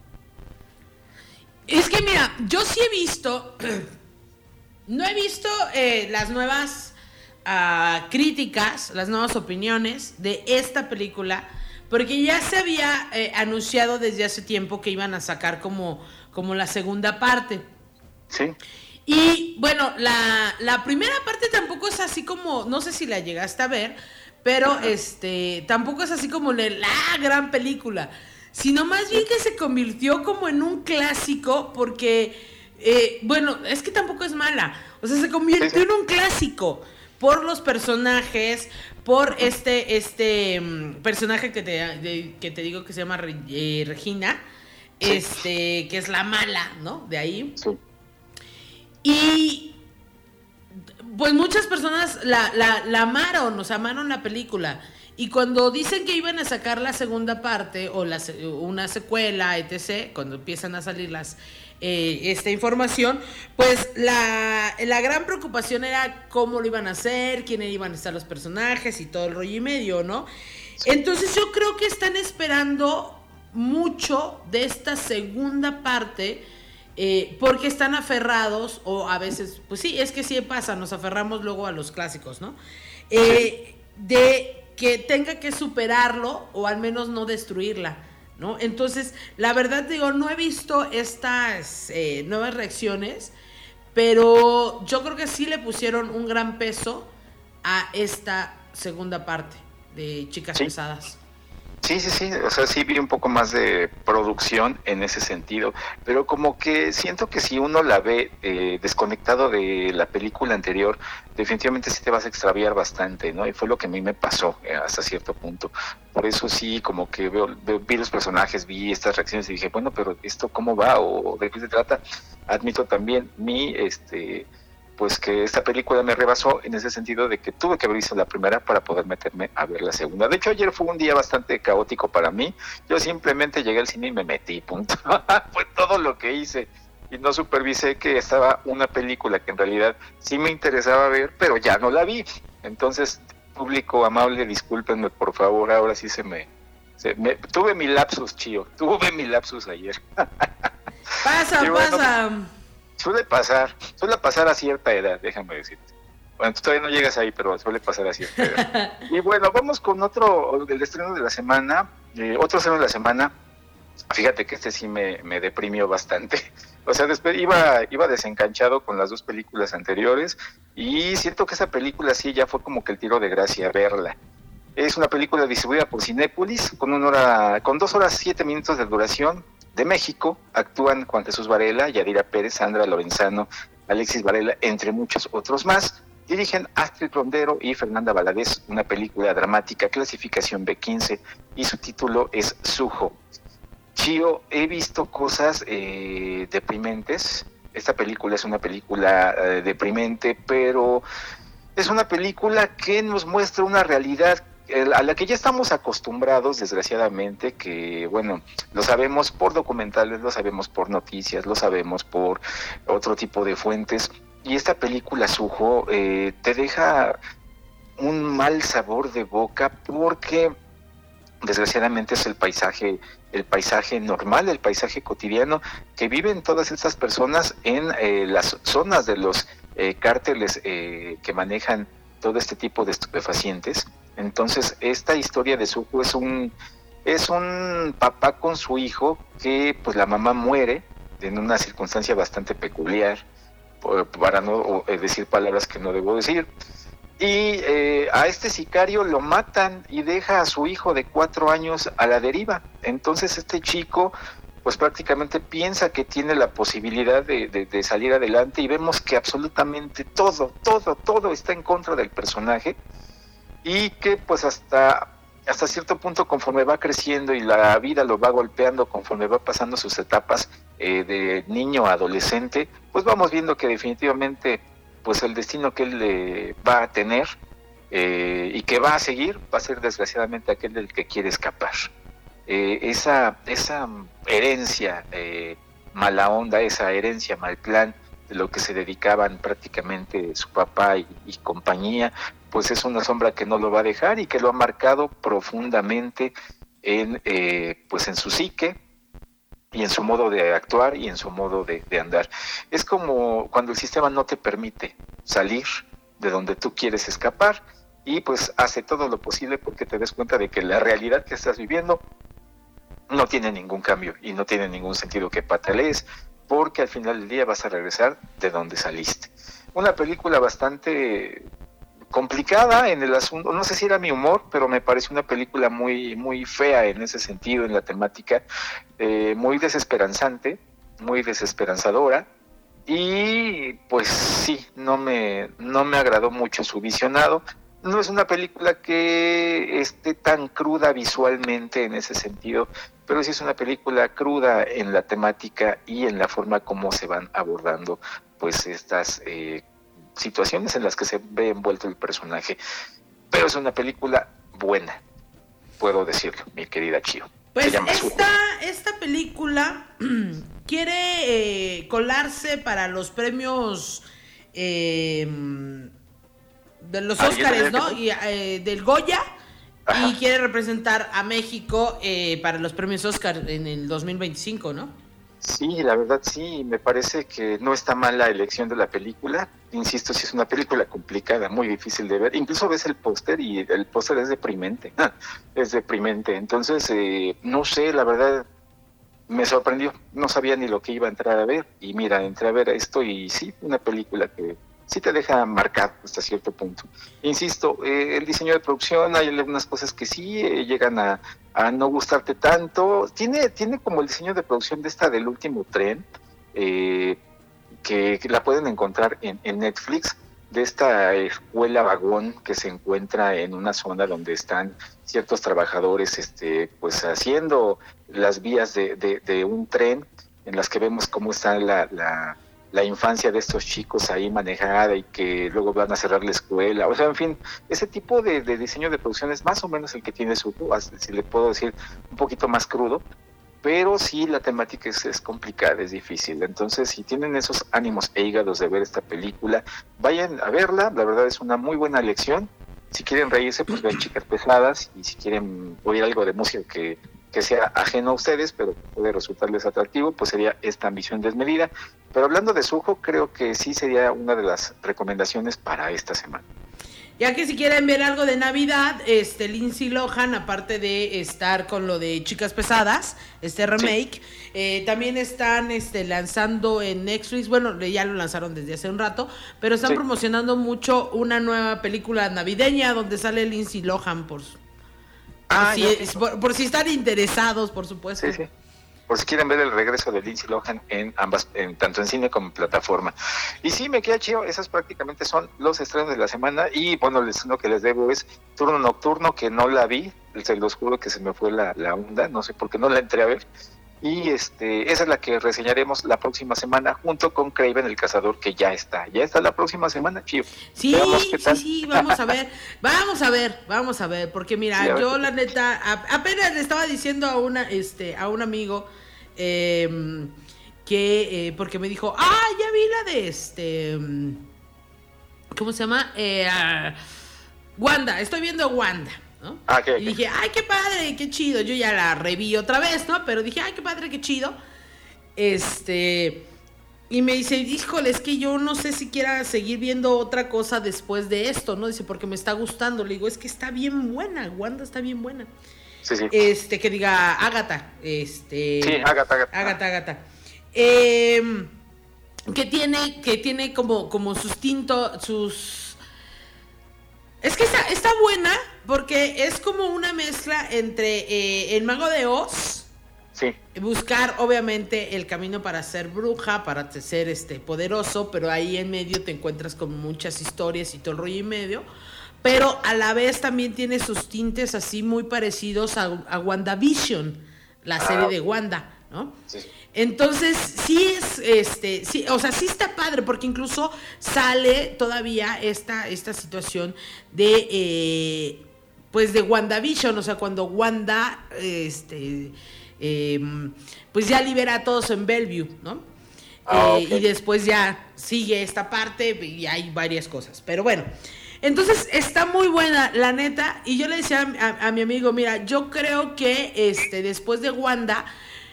Es que mira, yo sí he visto, no he visto las nuevas críticas, las nuevas opiniones de esta película, porque ya se había anunciado desde hace tiempo que iban a sacar como la segunda parte. Sí. Y bueno, la primera parte tampoco es así como, no sé si la llegaste a ver, pero tampoco es así como la gran película, sino más bien que se convirtió como en un clásico, porque bueno, es que tampoco es mala, o sea, se convirtió en un clásico por los personajes, por este personaje que te digo que se llama Regina, que es la mala, ¿no? De ahí. Sí. Y pues muchas personas la amaron, o sea, amaron la película. Y cuando dicen que iban a sacar la segunda parte o una secuela, etc., cuando empiezan a salir esta información, pues la gran preocupación era cómo lo iban a hacer, quiénes iban a estar los personajes y todo el rollo y medio, ¿no? Sí. Entonces yo creo que están esperando mucho de esta segunda parte, porque están aferrados, o a veces, pues sí, es que sí pasa, nos aferramos luego a los clásicos, ¿no? De que tenga que superarlo o al menos no destruirla, ¿no? Entonces, la verdad digo, no he visto estas nuevas reacciones, pero yo creo que sí le pusieron un gran peso a esta segunda parte de Chicas Pesadas. Sí, o sea, sí vi un poco más de producción en ese sentido, pero como que siento que si uno la ve desconectado de la película anterior, definitivamente sí te vas a extraviar bastante, ¿no? Y fue lo que a mí me pasó hasta cierto punto. Por eso sí, como que vi los personajes, vi estas reacciones y dije, bueno, pero ¿esto cómo va? ¿O de qué se trata? Admito también pues que esta película me rebasó en ese sentido de que tuve que haber visto la primera para poder meterme a ver la segunda. De hecho, ayer fue un día bastante caótico para mí. Yo simplemente llegué al cine y me metí, punto. Fue todo lo que hice. y no supervisé que estaba una película que en realidad sí me interesaba ver, pero ya no la vi. Entonces, público amable, discúlpenme por favor, ahora sí tuve mi lapsus, Chío, tuve mi lapsus ayer. Pasa. Suele pasar a cierta edad, déjame decirte. Bueno, tú todavía no llegas ahí, pero suele pasar a cierta edad. Y bueno, vamos con otro del estreno de la semana, otro estreno de la semana. Fíjate que este sí me deprimió bastante. O sea, después iba desencanchado con las dos películas anteriores y siento que esa película sí ya fue como que el tiro de gracia verla. Es una película distribuida por Cinépolis con 2 horas 7 minutos de duración. De México actúan Juan Jesús Varela, Yadira Pérez, Sandra Lorenzano, Alexis Varela, entre muchos otros más. Dirigen Astrid Rondero y Fernanda Valadez, una película dramática, clasificación B15, y su título es Sujo. Chío, he visto cosas deprimentes. Esta película es una película deprimente, pero es una película que nos muestra una realidad a la que ya estamos acostumbrados, desgraciadamente, que bueno, lo sabemos por documentales, lo sabemos por noticias, lo sabemos por otro tipo de fuentes, y esta película Sujo te deja un mal sabor de boca porque desgraciadamente es el paisaje normal, el paisaje cotidiano que viven todas estas personas en las zonas de los cárteles que manejan todo este tipo de estupefacientes. Entonces, esta historia de Sujo es un papá con su hijo que, pues, la mamá muere en una circunstancia bastante peculiar, para no decir palabras que no debo decir. Y a este sicario lo matan y deja a su hijo de 4 años a la deriva. Entonces, este chico, pues, prácticamente piensa que tiene la posibilidad de salir adelante, y vemos que absolutamente todo está en contra del personaje. Y que pues hasta cierto punto, conforme va creciendo y la vida lo va golpeando, conforme va pasando sus etapas de niño a adolescente, pues vamos viendo que definitivamente pues el destino que él va a tener y que va a seguir va a ser desgraciadamente aquel del que quiere escapar. Esa herencia mala onda, esa herencia mal plan de lo que se dedicaban prácticamente su papá y compañía, pues es una sombra que no lo va a dejar y que lo ha marcado profundamente en su psique y en su modo de actuar y en su modo de andar. Es como cuando el sistema no te permite salir de donde tú quieres escapar y pues hace todo lo posible porque te des cuenta de que la realidad que estás viviendo no tiene ningún cambio y no tiene ningún sentido que patalees, porque al final del día vas a regresar de donde saliste. Una película bastante complicada en el asunto, no sé si era mi humor, pero me parece una película muy, muy fea en ese sentido, en la temática, muy desesperanzante, muy desesperanzadora, y pues sí, no me agradó mucho su visionado. No es una película que esté tan cruda visualmente en ese sentido, pero sí es una película cruda en la temática y en la forma como se van abordando pues estas situaciones en las que se ve envuelto el personaje. Pero es una película buena, puedo decirlo, mi querida Chío. Pues esta película quiere colarse para los premios de los Óscares, ¿no? Y del Goya. Ajá. Y quiere representar a México para los premios Óscar en el 2025, ¿no? Sí, la verdad sí, me parece que no está mal la elección de la película. Insisto, sí es una película complicada, muy difícil de ver. Incluso ves el póster y el póster es deprimente. Es deprimente. Entonces, no sé, la verdad me sorprendió. No sabía ni lo que iba a entrar a ver. Y mira, entré a ver esto y sí, una película que sí te deja marcado hasta cierto punto. Insisto, el diseño de producción, hay algunas cosas que sí llegan a no gustarte tanto. Tiene como el diseño de producción de esta del último tren, que la pueden encontrar en Netflix, de esta escuela vagón que se encuentra en una zona donde están ciertos trabajadores pues haciendo las vías de un tren, en las que vemos cómo está la infancia de estos chicos ahí manejada y que luego van a cerrar la escuela. O sea, en fin, ese tipo de diseño de producción es más o menos el que tiene Sujo, si le puedo decir un poquito más crudo, pero sí la temática es complicada, es difícil. Entonces, si tienen esos ánimos e hígados de ver esta película, vayan a verla. La verdad es una muy buena lección. Si quieren reírse, pues vean Chicas Pesadas, y si quieren oír algo de música que sea ajeno a ustedes, pero puede resultarles atractivo, pues sería esta Ambición Desmedida. Pero hablando de Sujo, creo que sí sería una de las recomendaciones para esta semana. Ya que si quieren ver algo de Navidad, Lindsay Lohan, aparte de estar con lo de Chicas Pesadas, remake, sí. También están lanzando en Netflix, bueno, ya lo lanzaron desde hace un rato, pero están promocionando mucho una nueva película navideña donde sale Lindsay Lohan, por si están interesados, por supuesto. Sí. Por si quieren ver el regreso de Lindsay Lohan en ambas, tanto en cine como en plataforma. Y sí, me queda chido, esas prácticamente son los estrenos de la semana. Y bueno, lo que les debo es Turno Nocturno, que no la vi, se los juro que se me fue la onda, no sé por qué no la entré a ver. Y esa es la que reseñaremos la próxima semana, junto con Kraven el Cazador, que ya está la próxima semana, chido. Sí, vamos a ver, porque mira, sí, yo la neta, apenas le estaba diciendo a un amigo, que, porque me dijo, ya vi la de ¿cómo se llama? Wanda, estoy viendo Wanda, ¿no? Y dije, ay, qué padre, qué chido. Yo ya la reví otra vez, ¿no? Pero dije, ay, qué padre, qué chido. Y me dice, híjole, es que yo no sé si quiera seguir viendo otra cosa después de esto, ¿no? Dice, porque me está gustando. Le digo, es que está bien buena, Wanda está bien buena. Sí. Que diga Agatha. Sí, Agatha. Que tiene como sus es que está buena porque es como una mezcla entre El Mago de Oz, sí, buscar obviamente el camino para ser bruja, para ser poderoso, pero ahí en medio te encuentras con muchas historias y todo el rollo y medio, pero a la vez también tiene sus tintes así muy parecidos a WandaVision, la serie de Wanda, ¿no? Sí. Entonces, sí sí está padre, porque incluso sale todavía esta situación de de WandaVision, o sea, cuando Wanda pues ya libera a todos en Bellevue, ¿no? Y después ya sigue esta parte y hay varias cosas, pero bueno. Entonces está muy buena, la neta, y yo le decía a mi amigo, mira, yo creo que después de Wanda,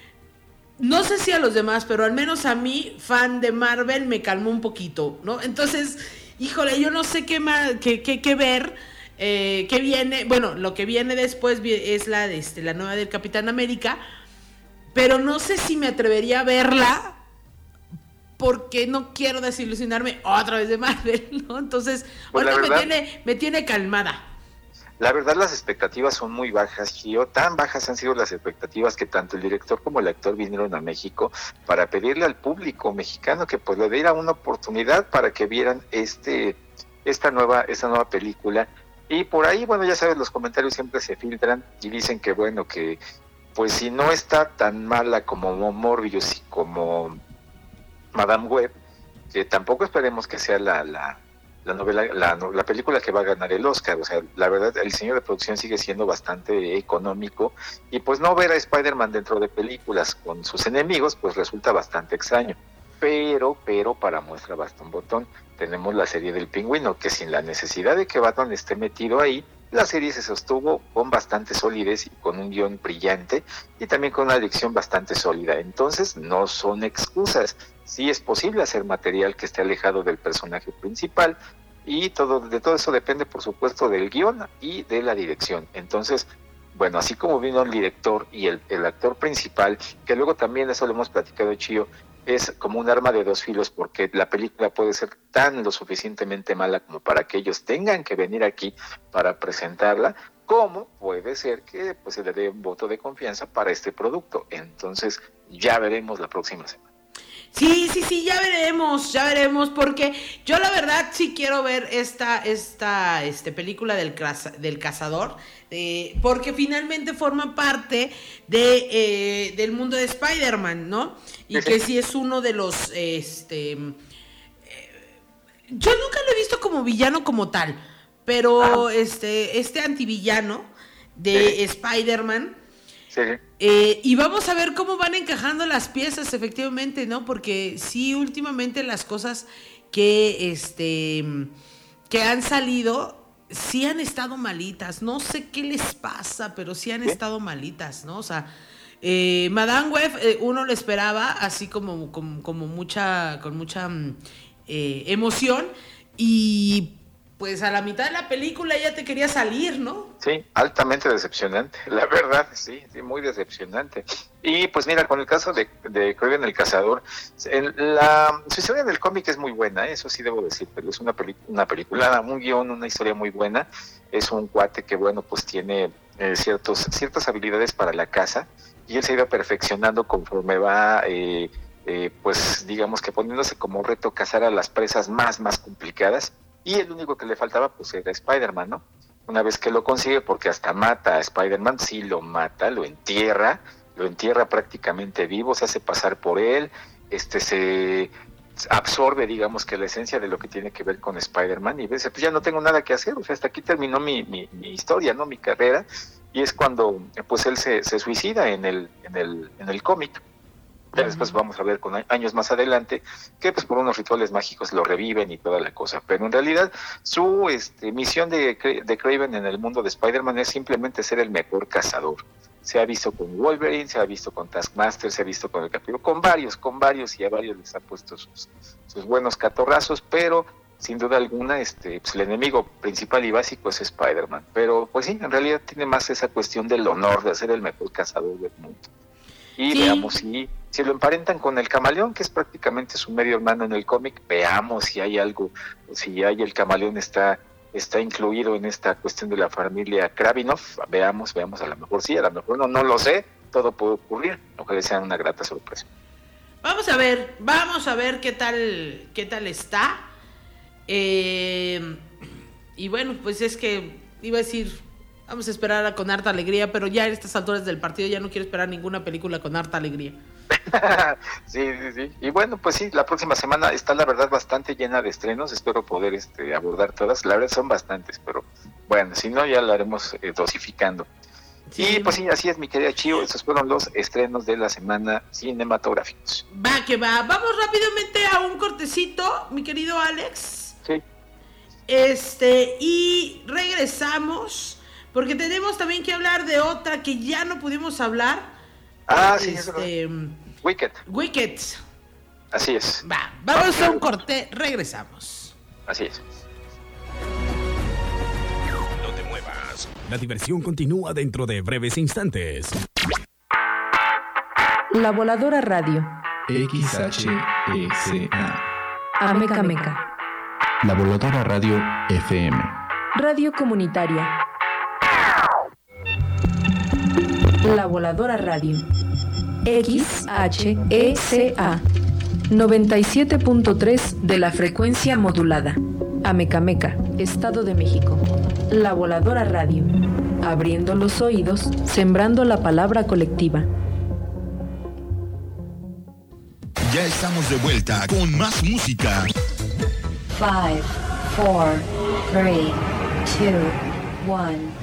no sé si a los demás, pero al menos a mí, fan de Marvel, me calmó un poquito, ¿no? Entonces, híjole, yo no sé qué ver, qué viene. Bueno, lo que viene después es la nueva del Capitán América, pero no sé si me atrevería a verla, porque no quiero desilusionarme otra vez de Marvel, ¿no? Entonces, pues ahorita me tiene calmada. La verdad, las expectativas son muy bajas, Gio. Tan bajas han sido las expectativas que tanto el director como el actor vinieron a México para pedirle al público mexicano que pues le diera una oportunidad para que vieran esta nueva película. Y por ahí, bueno, ya sabes, los comentarios siempre se filtran y dicen que bueno, que pues si no está tan mala como Morbius y como Madame Web, que tampoco esperemos que sea la película que va a ganar el Oscar. O sea, la verdad, el diseño de producción sigue siendo bastante económico, y pues no ver a Spider-Man dentro de películas con sus enemigos pues resulta bastante extraño, pero para muestra basta un botón, tenemos la serie del Pingüino, que sin la necesidad de que Batman esté metido ahí, la serie se sostuvo con bastante solidez y con un guión brillante y también con una dirección bastante sólida. Entonces no son excusas, sí es posible hacer material que esté alejado del personaje principal, y de todo eso depende, por supuesto, del guión y de la dirección. Entonces, bueno, así como vino el director y el actor principal, que luego también, eso lo hemos platicado, Chío, es como un arma de dos filos, porque la película puede ser tan lo suficientemente mala como para que ellos tengan que venir aquí para presentarla, como puede ser que pues se le dé un voto de confianza para este producto. Entonces ya veremos la próxima semana. Sí, ya veremos, porque yo la verdad sí quiero ver esta película del Cazador, porque finalmente forma parte del mundo de Spider-Man, ¿no? Y que sí es uno de los, yo nunca lo he visto como villano como tal, pero este antivillano de Spider-Man, Sí. Y vamos a ver cómo van encajando las piezas, efectivamente, ¿no? Porque sí, últimamente las cosas que han salido sí han estado malitas. No sé qué les pasa, pero sí han estado malitas, ¿no? O sea, Madame Web, uno lo esperaba así como con mucha emoción, y pues a la mitad de la película ya te quería salir, ¿no? Sí, altamente decepcionante, la verdad, sí, muy decepcionante. Y pues mira, con el caso de Kraven el Cazador, su historia del cómic es muy buena, eso sí debo decir, pero es una película, un guión, una historia muy buena. Es un cuate que, bueno, pues tiene ciertas habilidades para la caza, y él se ha ido perfeccionando conforme va, pues digamos que poniéndose como reto cazar a las presas más complicadas. Y el único que le faltaba pues era Spider-Man, ¿no? Una vez que lo consigue, porque hasta mata a Spider-Man, sí lo mata, lo entierra prácticamente vivo, se hace pasar por él, se absorbe, digamos, que la esencia de lo que tiene que ver con Spider-Man, y dice, pues ya no tengo nada que hacer, o sea, hasta aquí terminó mi historia, ¿no? Mi carrera, y es cuando pues él se suicida en el cómic. Ya después vamos a ver con años más adelante que pues por unos rituales mágicos lo reviven y toda la cosa, pero en realidad su misión de Kraven en el mundo de Spider-Man es simplemente ser el mejor cazador. Se ha visto con Wolverine, se ha visto con Taskmaster, se ha visto con el Capitán, con varios, y a varios les ha puesto sus buenos catorrazos, pero sin duda alguna pues el enemigo principal y básico es Spider-Man. Pero pues sí, en realidad tiene más esa cuestión del honor de ser el mejor cazador del mundo. Y sí, veamos si lo emparentan con el Camaleón, que es prácticamente su medio hermano en el cómic. Veamos si hay algo, si el Camaleón está incluido en esta cuestión de la familia Kravinov. Veamos, a lo mejor sí, a lo mejor no lo sé, todo puede ocurrir, ojalá sea una grata sorpresa. Vamos a ver qué tal está. Y bueno, pues es que iba a decir, vamos a esperar con harta alegría, pero ya en estas alturas del partido ya no quiero esperar ninguna película con harta alegría. Sí. Y bueno, pues sí, la próxima semana está la verdad bastante llena de estrenos. Espero poder abordar todas. La verdad son bastantes, pero bueno, si no ya la haremos dosificando. Sí. Y pues sí, así es, mi querida Chío. Esos fueron los estrenos de la semana cinematográficos. Va que va. Vamos rápidamente a un cortecito, mi querido Alex. Sí. Y regresamos, porque tenemos también que hablar de otra que ya no pudimos hablar. Sí, Wicked. Así es. Vamos a un corte, regresamos. Así es. No te muevas. La diversión continúa dentro de breves instantes. La Voladora Radio. XHECA. Ameca Meca. La Voladora Radio FM. Radio comunitaria. La Voladora Radio. XHECA 97.3 de la frecuencia modulada. Amecameca, Estado de México. La Voladora Radio. Abriendo los oídos, sembrando la palabra colectiva. Ya estamos de vuelta con más música. 5, 4, 3, 2, 1.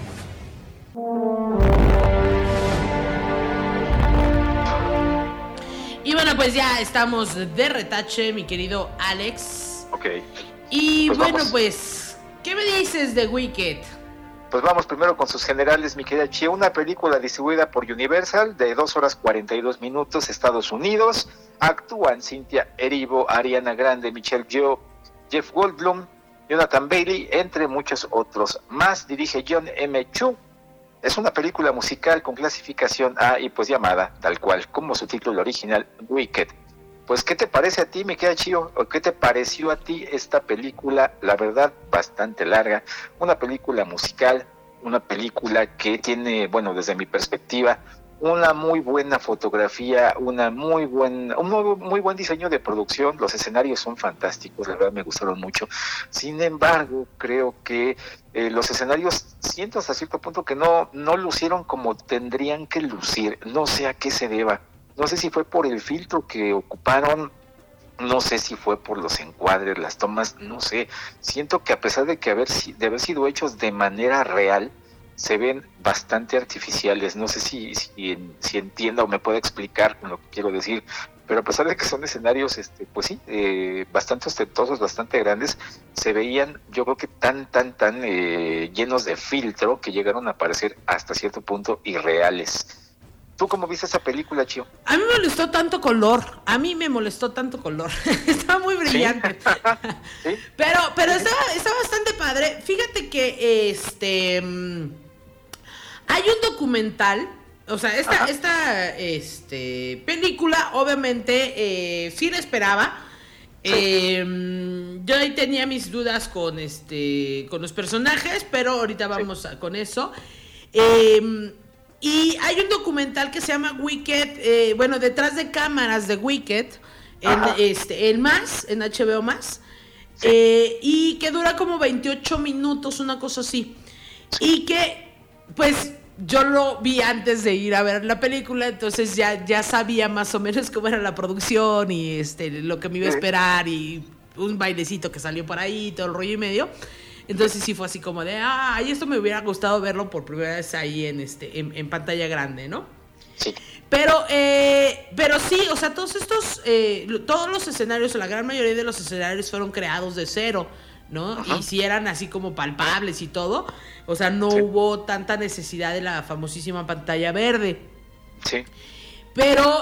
Y bueno, pues ya estamos de retache, mi querido Alex. Ok. Y pues bueno, vamos. pues, ¿qué me dices de Wicked? Pues vamos primero con sus generales, mi querida Chío. Una película distribuida por Universal de 2 horas 42 minutos, Estados Unidos. Actúan Cynthia Erivo, Ariana Grande, Michelle Yeoh, Jeff Goldblum, Jonathan Bailey, entre muchos otros más. Dirige John M. Chu. Es una película musical con clasificación A y pues llamada, tal cual, como su título original, Wicked. Pues, ¿qué te parece a ti, me queda Chío? ¿O qué te pareció a ti esta película? La verdad, bastante larga. Una película musical, una película que tiene, bueno, desde mi perspectiva, una muy buena fotografía, un muy buen diseño de producción. Los escenarios son fantásticos, la verdad me gustaron mucho. Sin embargo, creo que los escenarios, siento hasta cierto punto que no lucieron como tendrían que lucir. No sé a qué se deba. No sé si fue por el filtro que ocuparon, no sé si fue por los encuadres, las tomas, no sé. Siento que a pesar de haber sido hechos de manera real, se ven bastante artificiales. No sé si entienda o me puede explicar con lo que quiero decir, pero a pesar de que son escenarios, pues sí, bastante ostentosos, bastante grandes, se veían, yo creo que tan llenos de filtro que llegaron a parecer hasta cierto punto irreales. ¿Tú cómo viste esa película, Chio? A mí me molestó tanto color. Estaba muy brillante. ¿Sí? Pero está bastante padre. Fíjate que hay un documental. O sea, esta película, obviamente, sí la esperaba. Yo ahí tenía mis dudas con los personajes, pero ahorita vamos con eso. Y hay un documental que se llama Wicked, detrás de cámaras de Wicked, en HBO Más, y que dura como 28 minutos, una cosa así. Y que, pues, yo lo vi antes de ir a ver la película, entonces ya sabía más o menos cómo era la producción y lo que me iba a esperar, y un bailecito que salió por ahí, todo el rollo y medio. Entonces sí fue así como de, y esto me hubiera gustado verlo por primera vez ahí en pantalla grande, ¿no? Sí. Pero sí, o sea, todos los escenarios, o la gran mayoría de los escenarios fueron creados de cero, ¿no? Ajá. Y sí eran así como palpables y todo. O sea, no hubo tanta necesidad de la famosísima pantalla verde. Sí. Pero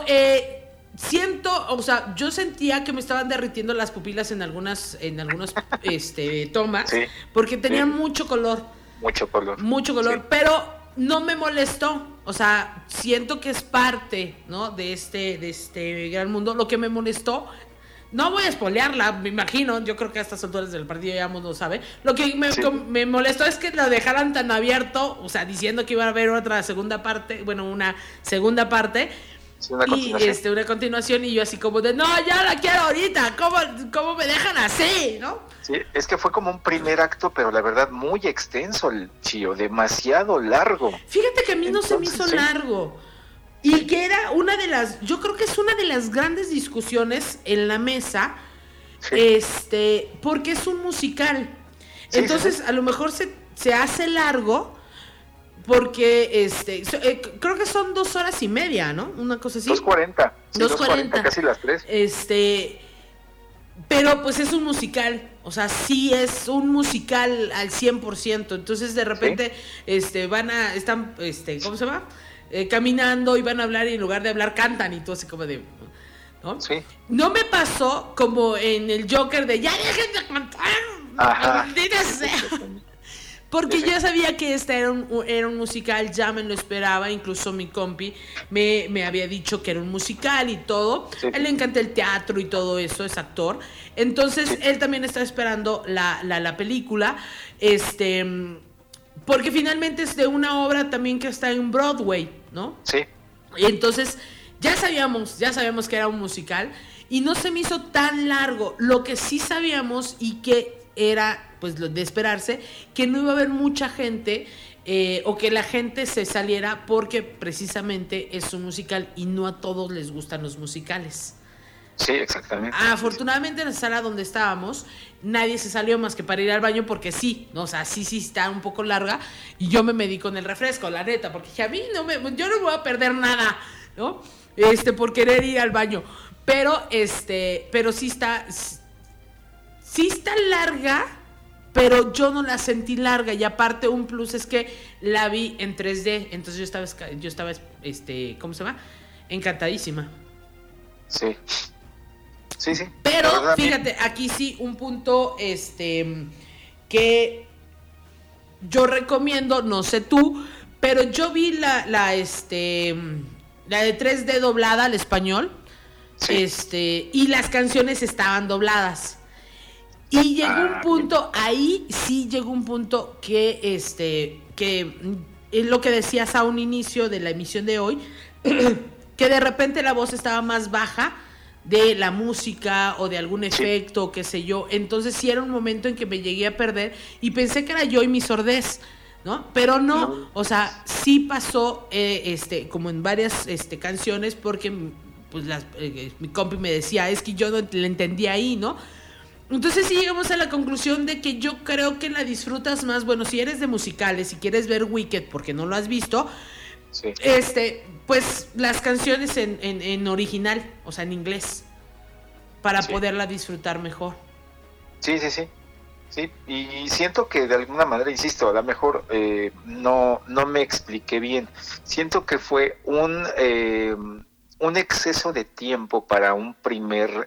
yo sentía que me estaban derritiendo las pupilas en algunas tomas, porque tenían mucho color. Mucho color. Sí. Pero no me molestó. O sea, siento que es parte, ¿no? de este gran mundo. Lo que me molestó, no voy a spoilearla, me imagino, yo creo que a estas alturas del partido ya no sabe. Lo que me molestó es que lo dejaran tan abierto, o sea, diciendo que iba a haber una segunda parte, y una continuación, y yo así como de, no, ya la quiero ahorita, ¿cómo me dejan así, no? Sí, es que fue como un primer acto, pero la verdad muy extenso, Chío, demasiado largo. Fíjate que a mí no se me hizo largo, y que era yo creo que es una de las grandes discusiones en la mesa, porque es un musical, entonces a lo mejor se hace largo, porque creo que son 2 horas y media, ¿no? Una cosa así. 2:40. Sí, 2:40, casi las 3. Pero pues es un musical, o sea, sí es un musical al 100%. Entonces de repente están ¿cómo se llama? Caminando y van a hablar, y en lugar de hablar cantan, y todo así como de, ¿no? Sí. No me pasó como en el Joker de ya dejen de cantar. Ajá. Porque yo sabía que era un musical, ya me lo esperaba, incluso mi compi me había dicho que era un musical y todo. Sí. A él le encanta el teatro y todo eso, es actor. Entonces, él también está esperando la película, porque finalmente es de una obra también que está en Broadway, ¿no? Sí. Y entonces, ya sabíamos que era un musical, y no se me hizo tan largo. Lo que sí sabíamos, y que era pues lo de esperarse, que no iba a haber mucha gente, o que la gente se saliera, porque precisamente es un musical y no a todos les gustan los musicales. Sí, exactamente. Afortunadamente en la sala donde estábamos nadie se salió más que para ir al baño, porque sí, ¿no? O sea, sí está un poco larga, y yo me medí con el refresco, la neta, porque dije, a mí yo no voy a perder nada, ¿no? Por querer ir al baño, pero sí está larga, pero yo no la sentí larga, y aparte un plus es que la vi en 3D, entonces yo estaba ¿cómo se llama? Encantadísima. Sí. Sí. Pero fíjate, aquí sí un punto que yo recomiendo, no sé tú, pero yo vi la de 3D doblada al español, y las canciones estaban dobladas. Y llegó un punto, ahí sí llegó un punto que es lo que decías a un inicio de la emisión de hoy, que de repente la voz estaba más baja de la música o de algún efecto, qué sé yo. Entonces sí era un momento en que me llegué a perder y pensé que era yo y mi sordez, ¿no? Pero no, o sea, sí pasó como en varias canciones, porque pues mi compi me decía, es que yo no le entendía ahí, ¿no? Entonces sí llegamos a la conclusión de que yo creo que la disfrutas más, bueno, si eres de musicales, si quieres ver Wicked porque no lo has visto, sí. Pues las canciones en original, o sea, en inglés, para poderla disfrutar mejor. Sí, y siento que de alguna manera, insisto, a lo mejor no me expliqué bien. Siento que fue un exceso de tiempo para un primer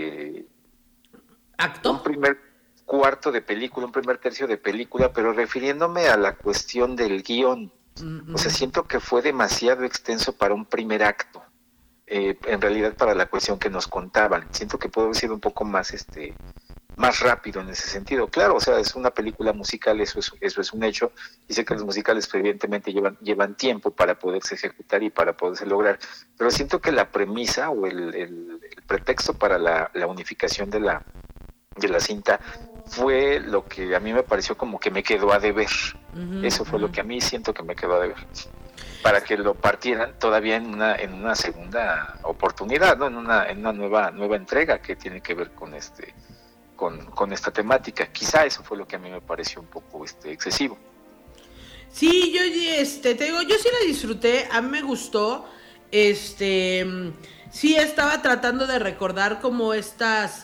acto, un primer cuarto de película, un primer tercio de película, pero refiriéndome a la cuestión del guión. O sea, siento que fue demasiado extenso para un primer acto. En realidad, para la cuestión que nos contaban. Siento que puede haber sido un poco más más rápido en ese sentido. Claro, o sea, es una película musical, eso es un hecho, y sé que los musicales evidentemente llevan tiempo para poderse ejecutar y para poderse lograr, pero siento que la premisa o el pretexto para la unificación de la cinta fue lo que a mí me pareció como que me quedó a deber. Eso fue lo que a mí siento que me quedó a deber, para que lo partieran todavía en una segunda oportunidad, ¿no? En una nueva entrega que tiene que ver con con esta temática. Quizá eso fue lo que a mí me pareció un poco excesivo. Sí, yo te digo, yo sí la disfruté, a mí me gustó. Sí estaba tratando de recordar como estas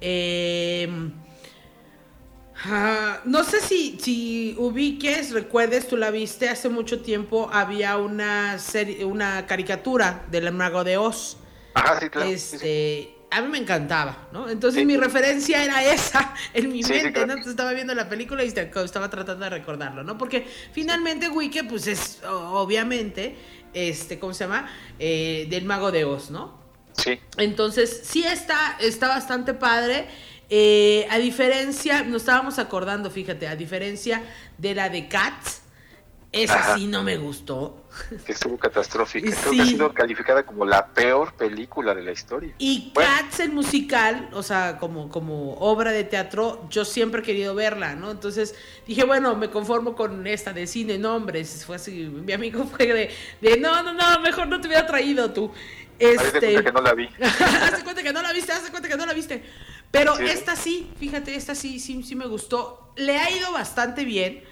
no sé si ubiques, recuerdes, tú la viste hace mucho tiempo, había una caricatura del Mago de Oz. Ajá, sí, claro. Sí. A mí me encantaba, ¿no? Entonces mi referencia era esa en mi mente, claro. ¿no? Entonces estaba viendo la película y estaba tratando de recordarlo, ¿no? Porque finalmente Wicked, pues es obviamente, ¿cómo se llama? Del Mago de Oz, ¿no? Sí. Entonces sí está bastante padre. A diferencia, nos estábamos acordando, fíjate, a diferencia de la de Cats, esa sí no me gustó. Que estuvo catastrófica. Creo que ha sido calificada como la peor película de la historia. Y Cats, el musical, o sea, como obra de teatro, yo siempre he querido verla, ¿no? Entonces dije, bueno, me conformo con esta de cine, no, hombre, fue así, mi amigo fue de no, mejor no te hubiera traído tú. Haz de cuenta que no la vi. Haz de cuenta que no la viste. Pero esta sí, fíjate, esta sí me gustó. Le ha ido bastante bien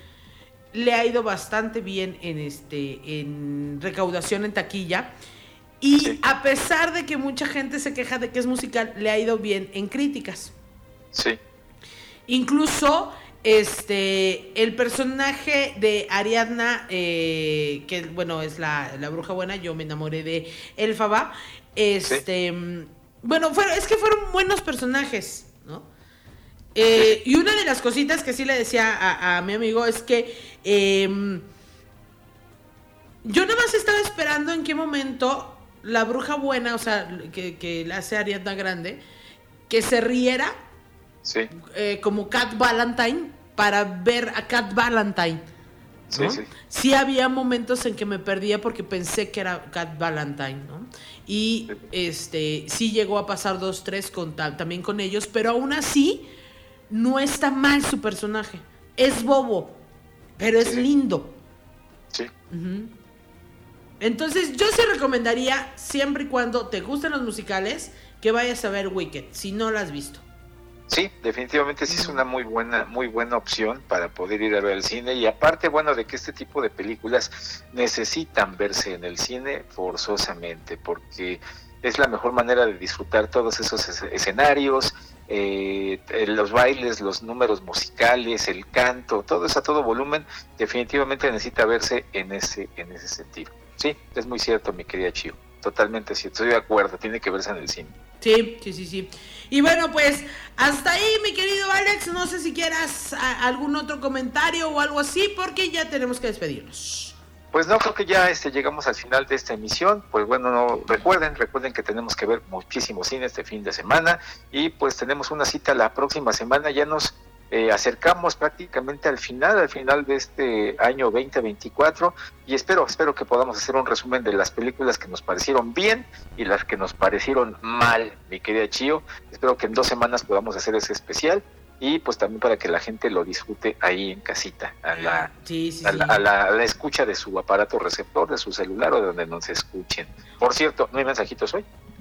en recaudación en taquilla. Y a pesar de que mucha gente se queja de que es musical, le ha ido bien en críticas. Sí. Incluso el personaje de Ariadna, que bueno, es la bruja buena, yo me enamoré de Elphaba. Bueno, es que fueron buenos personajes, ¿no? Y una de las cositas que sí le decía a mi amigo es que yo nada más estaba esperando en qué momento la bruja buena, o sea, que la hace Ariadna Grande, que se riera como Cat Valentine para ver a Cat Valentine, ¿no? Sí había momentos en que me perdía porque pensé que era Cat Valentine, ¿no? Y sí llegó a pasar 2, 3 también con ellos, pero aún así no está mal su personaje. Es bobo, pero es lindo. Sí. Entonces yo sí recomendaría, siempre y cuando te gusten los musicales, que vayas a ver Wicked, si no la has visto. Sí, definitivamente sí es una muy buena opción para poder ir a ver el cine, y aparte, bueno, de que este tipo de películas necesitan verse en el cine forzosamente, porque es la mejor manera de disfrutar todos esos escenarios, los bailes, los números musicales, el canto, todo eso a todo volumen, definitivamente necesita verse en ese sentido. Sí, es muy cierto, mi querida Chio, totalmente cierto, estoy de acuerdo, tiene que verse en el cine. Sí. Y bueno, pues hasta ahí, mi querido Alex. No sé si quieras algún otro comentario o algo así, porque ya tenemos que despedirnos. Pues no, creo que ya llegamos al final de esta emisión. Pues bueno, recuerden que tenemos que ver muchísimo cine este fin de semana, y pues tenemos una cita la próxima semana. Ya nos acercamos prácticamente al final de este año 2024, y espero que podamos hacer un resumen de las películas que nos parecieron bien y las que nos parecieron mal, mi querida Chio. Espero que en 2 semanas podamos hacer ese especial, y pues también para que la gente lo disfrute ahí en casita, a la escucha de su aparato receptor, de su celular o de donde nos escuchen. Por cierto, ¿no hay mensajitos hoy?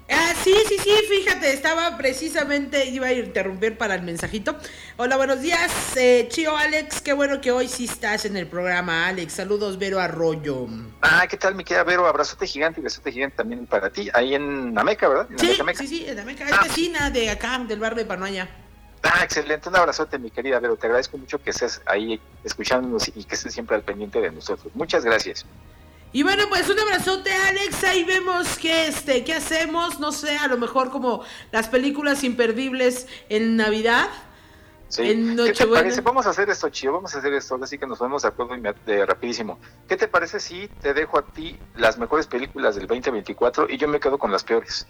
Sí, fíjate, iba a interrumpir para el mensajito. Hola, buenos días, Chío, Alex, qué bueno que hoy sí estás en el programa, Alex. Saludos, Vero Arroyo. ¿Qué tal, mi querida Vero? Abrazote gigante y besote gigante también para ti, ahí en Ameca, ¿verdad? Sí, en Ameca, es vecina de acá, del barrio de Panoaya. Excelente, un abrazote, mi querida Vero, te agradezco mucho que estés ahí escuchándonos y que estés siempre al pendiente de nosotros. Muchas gracias. Y bueno, pues un abrazote, Alex, ahí vemos qué hacemos, no sé, a lo mejor como las películas imperdibles en Navidad, sí. En Nochebuena. ¿Qué te parece? Vamos a hacer esto, Chío, así que nos ponemos de acuerdo rapidísimo. ¿Qué te parece si te dejo a ti las mejores películas del 2024 y yo me quedo con las peores?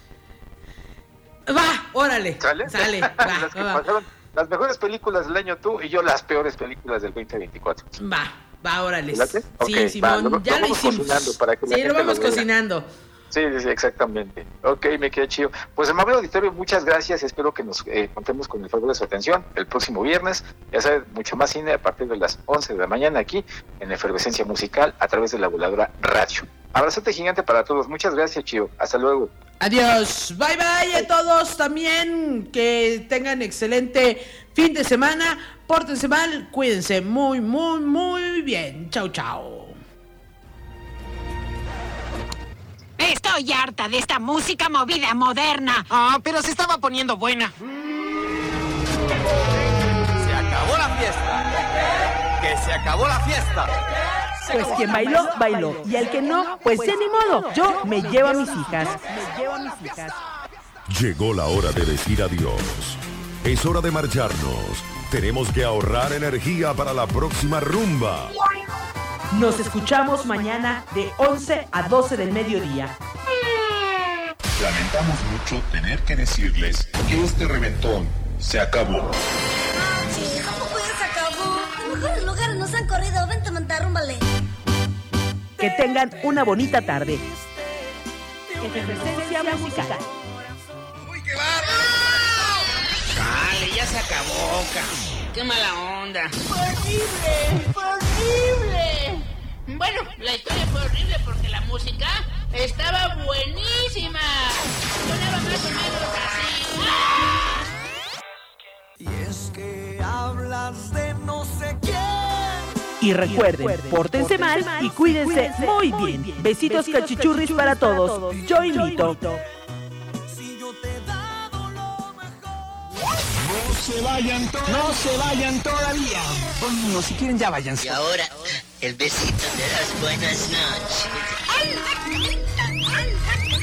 Va, órale. Sale. Pasaron las mejores películas del año tú y yo las peores películas del 2024. Va, órale. Okay, sí, Simón, ya lo hicimos. Lo vamos cocinando. Sí, exactamente. Ok, me queda chido. Pues, amable auditorio, muchas gracias. Espero que nos contemos con el favor de su atención el próximo viernes. Ya saben, mucho más cine a partir de las 11 de la mañana aquí en Efervescencia Musical a través de la Voladora Radio. Abrazote gigante para todos. Muchas gracias, Chío. Hasta luego. Adiós. Bye a todos. También que tengan excelente fin de semana. Pórtense mal. Cuídense muy, muy, muy bien. Chau. Estoy harta de esta música movida moderna. Pero se estaba poniendo buena. Se acabó la fiesta. Que se acabó la fiesta. Pues quien bailó. Y el que no, pues ni modo. Yo me llevo a mis hijas. Llegó la hora de decir adiós. Es hora de marcharnos. Tenemos que ahorrar energía para la próxima rumba. Nos escuchamos mañana de 11 a 12 del mediodía. Lamentamos mucho tener que decirles que este reventón se acabó. Sí, ¿cómo pues se acabó? En mejores lugares nos han corrido. Vente, manta, rúmbale. Que tengan una bonita tarde. Efervescencia Musical. ¡Uy, qué bárbaro! Dale, ya se acabó, qué mala onda. ¡Horrible! Bueno, la historia fue horrible porque la música estaba buenísima. Sonaba más o menos así. Y es que hablas de no sé quién. Y recuerden, pórtense mal y cuídense muy bien. Besitos cachichurris para todos. Yo invito. No se vayan todavía. Bueno, si quieren ya váyanse. Y ahora, el besito de las buenas noches.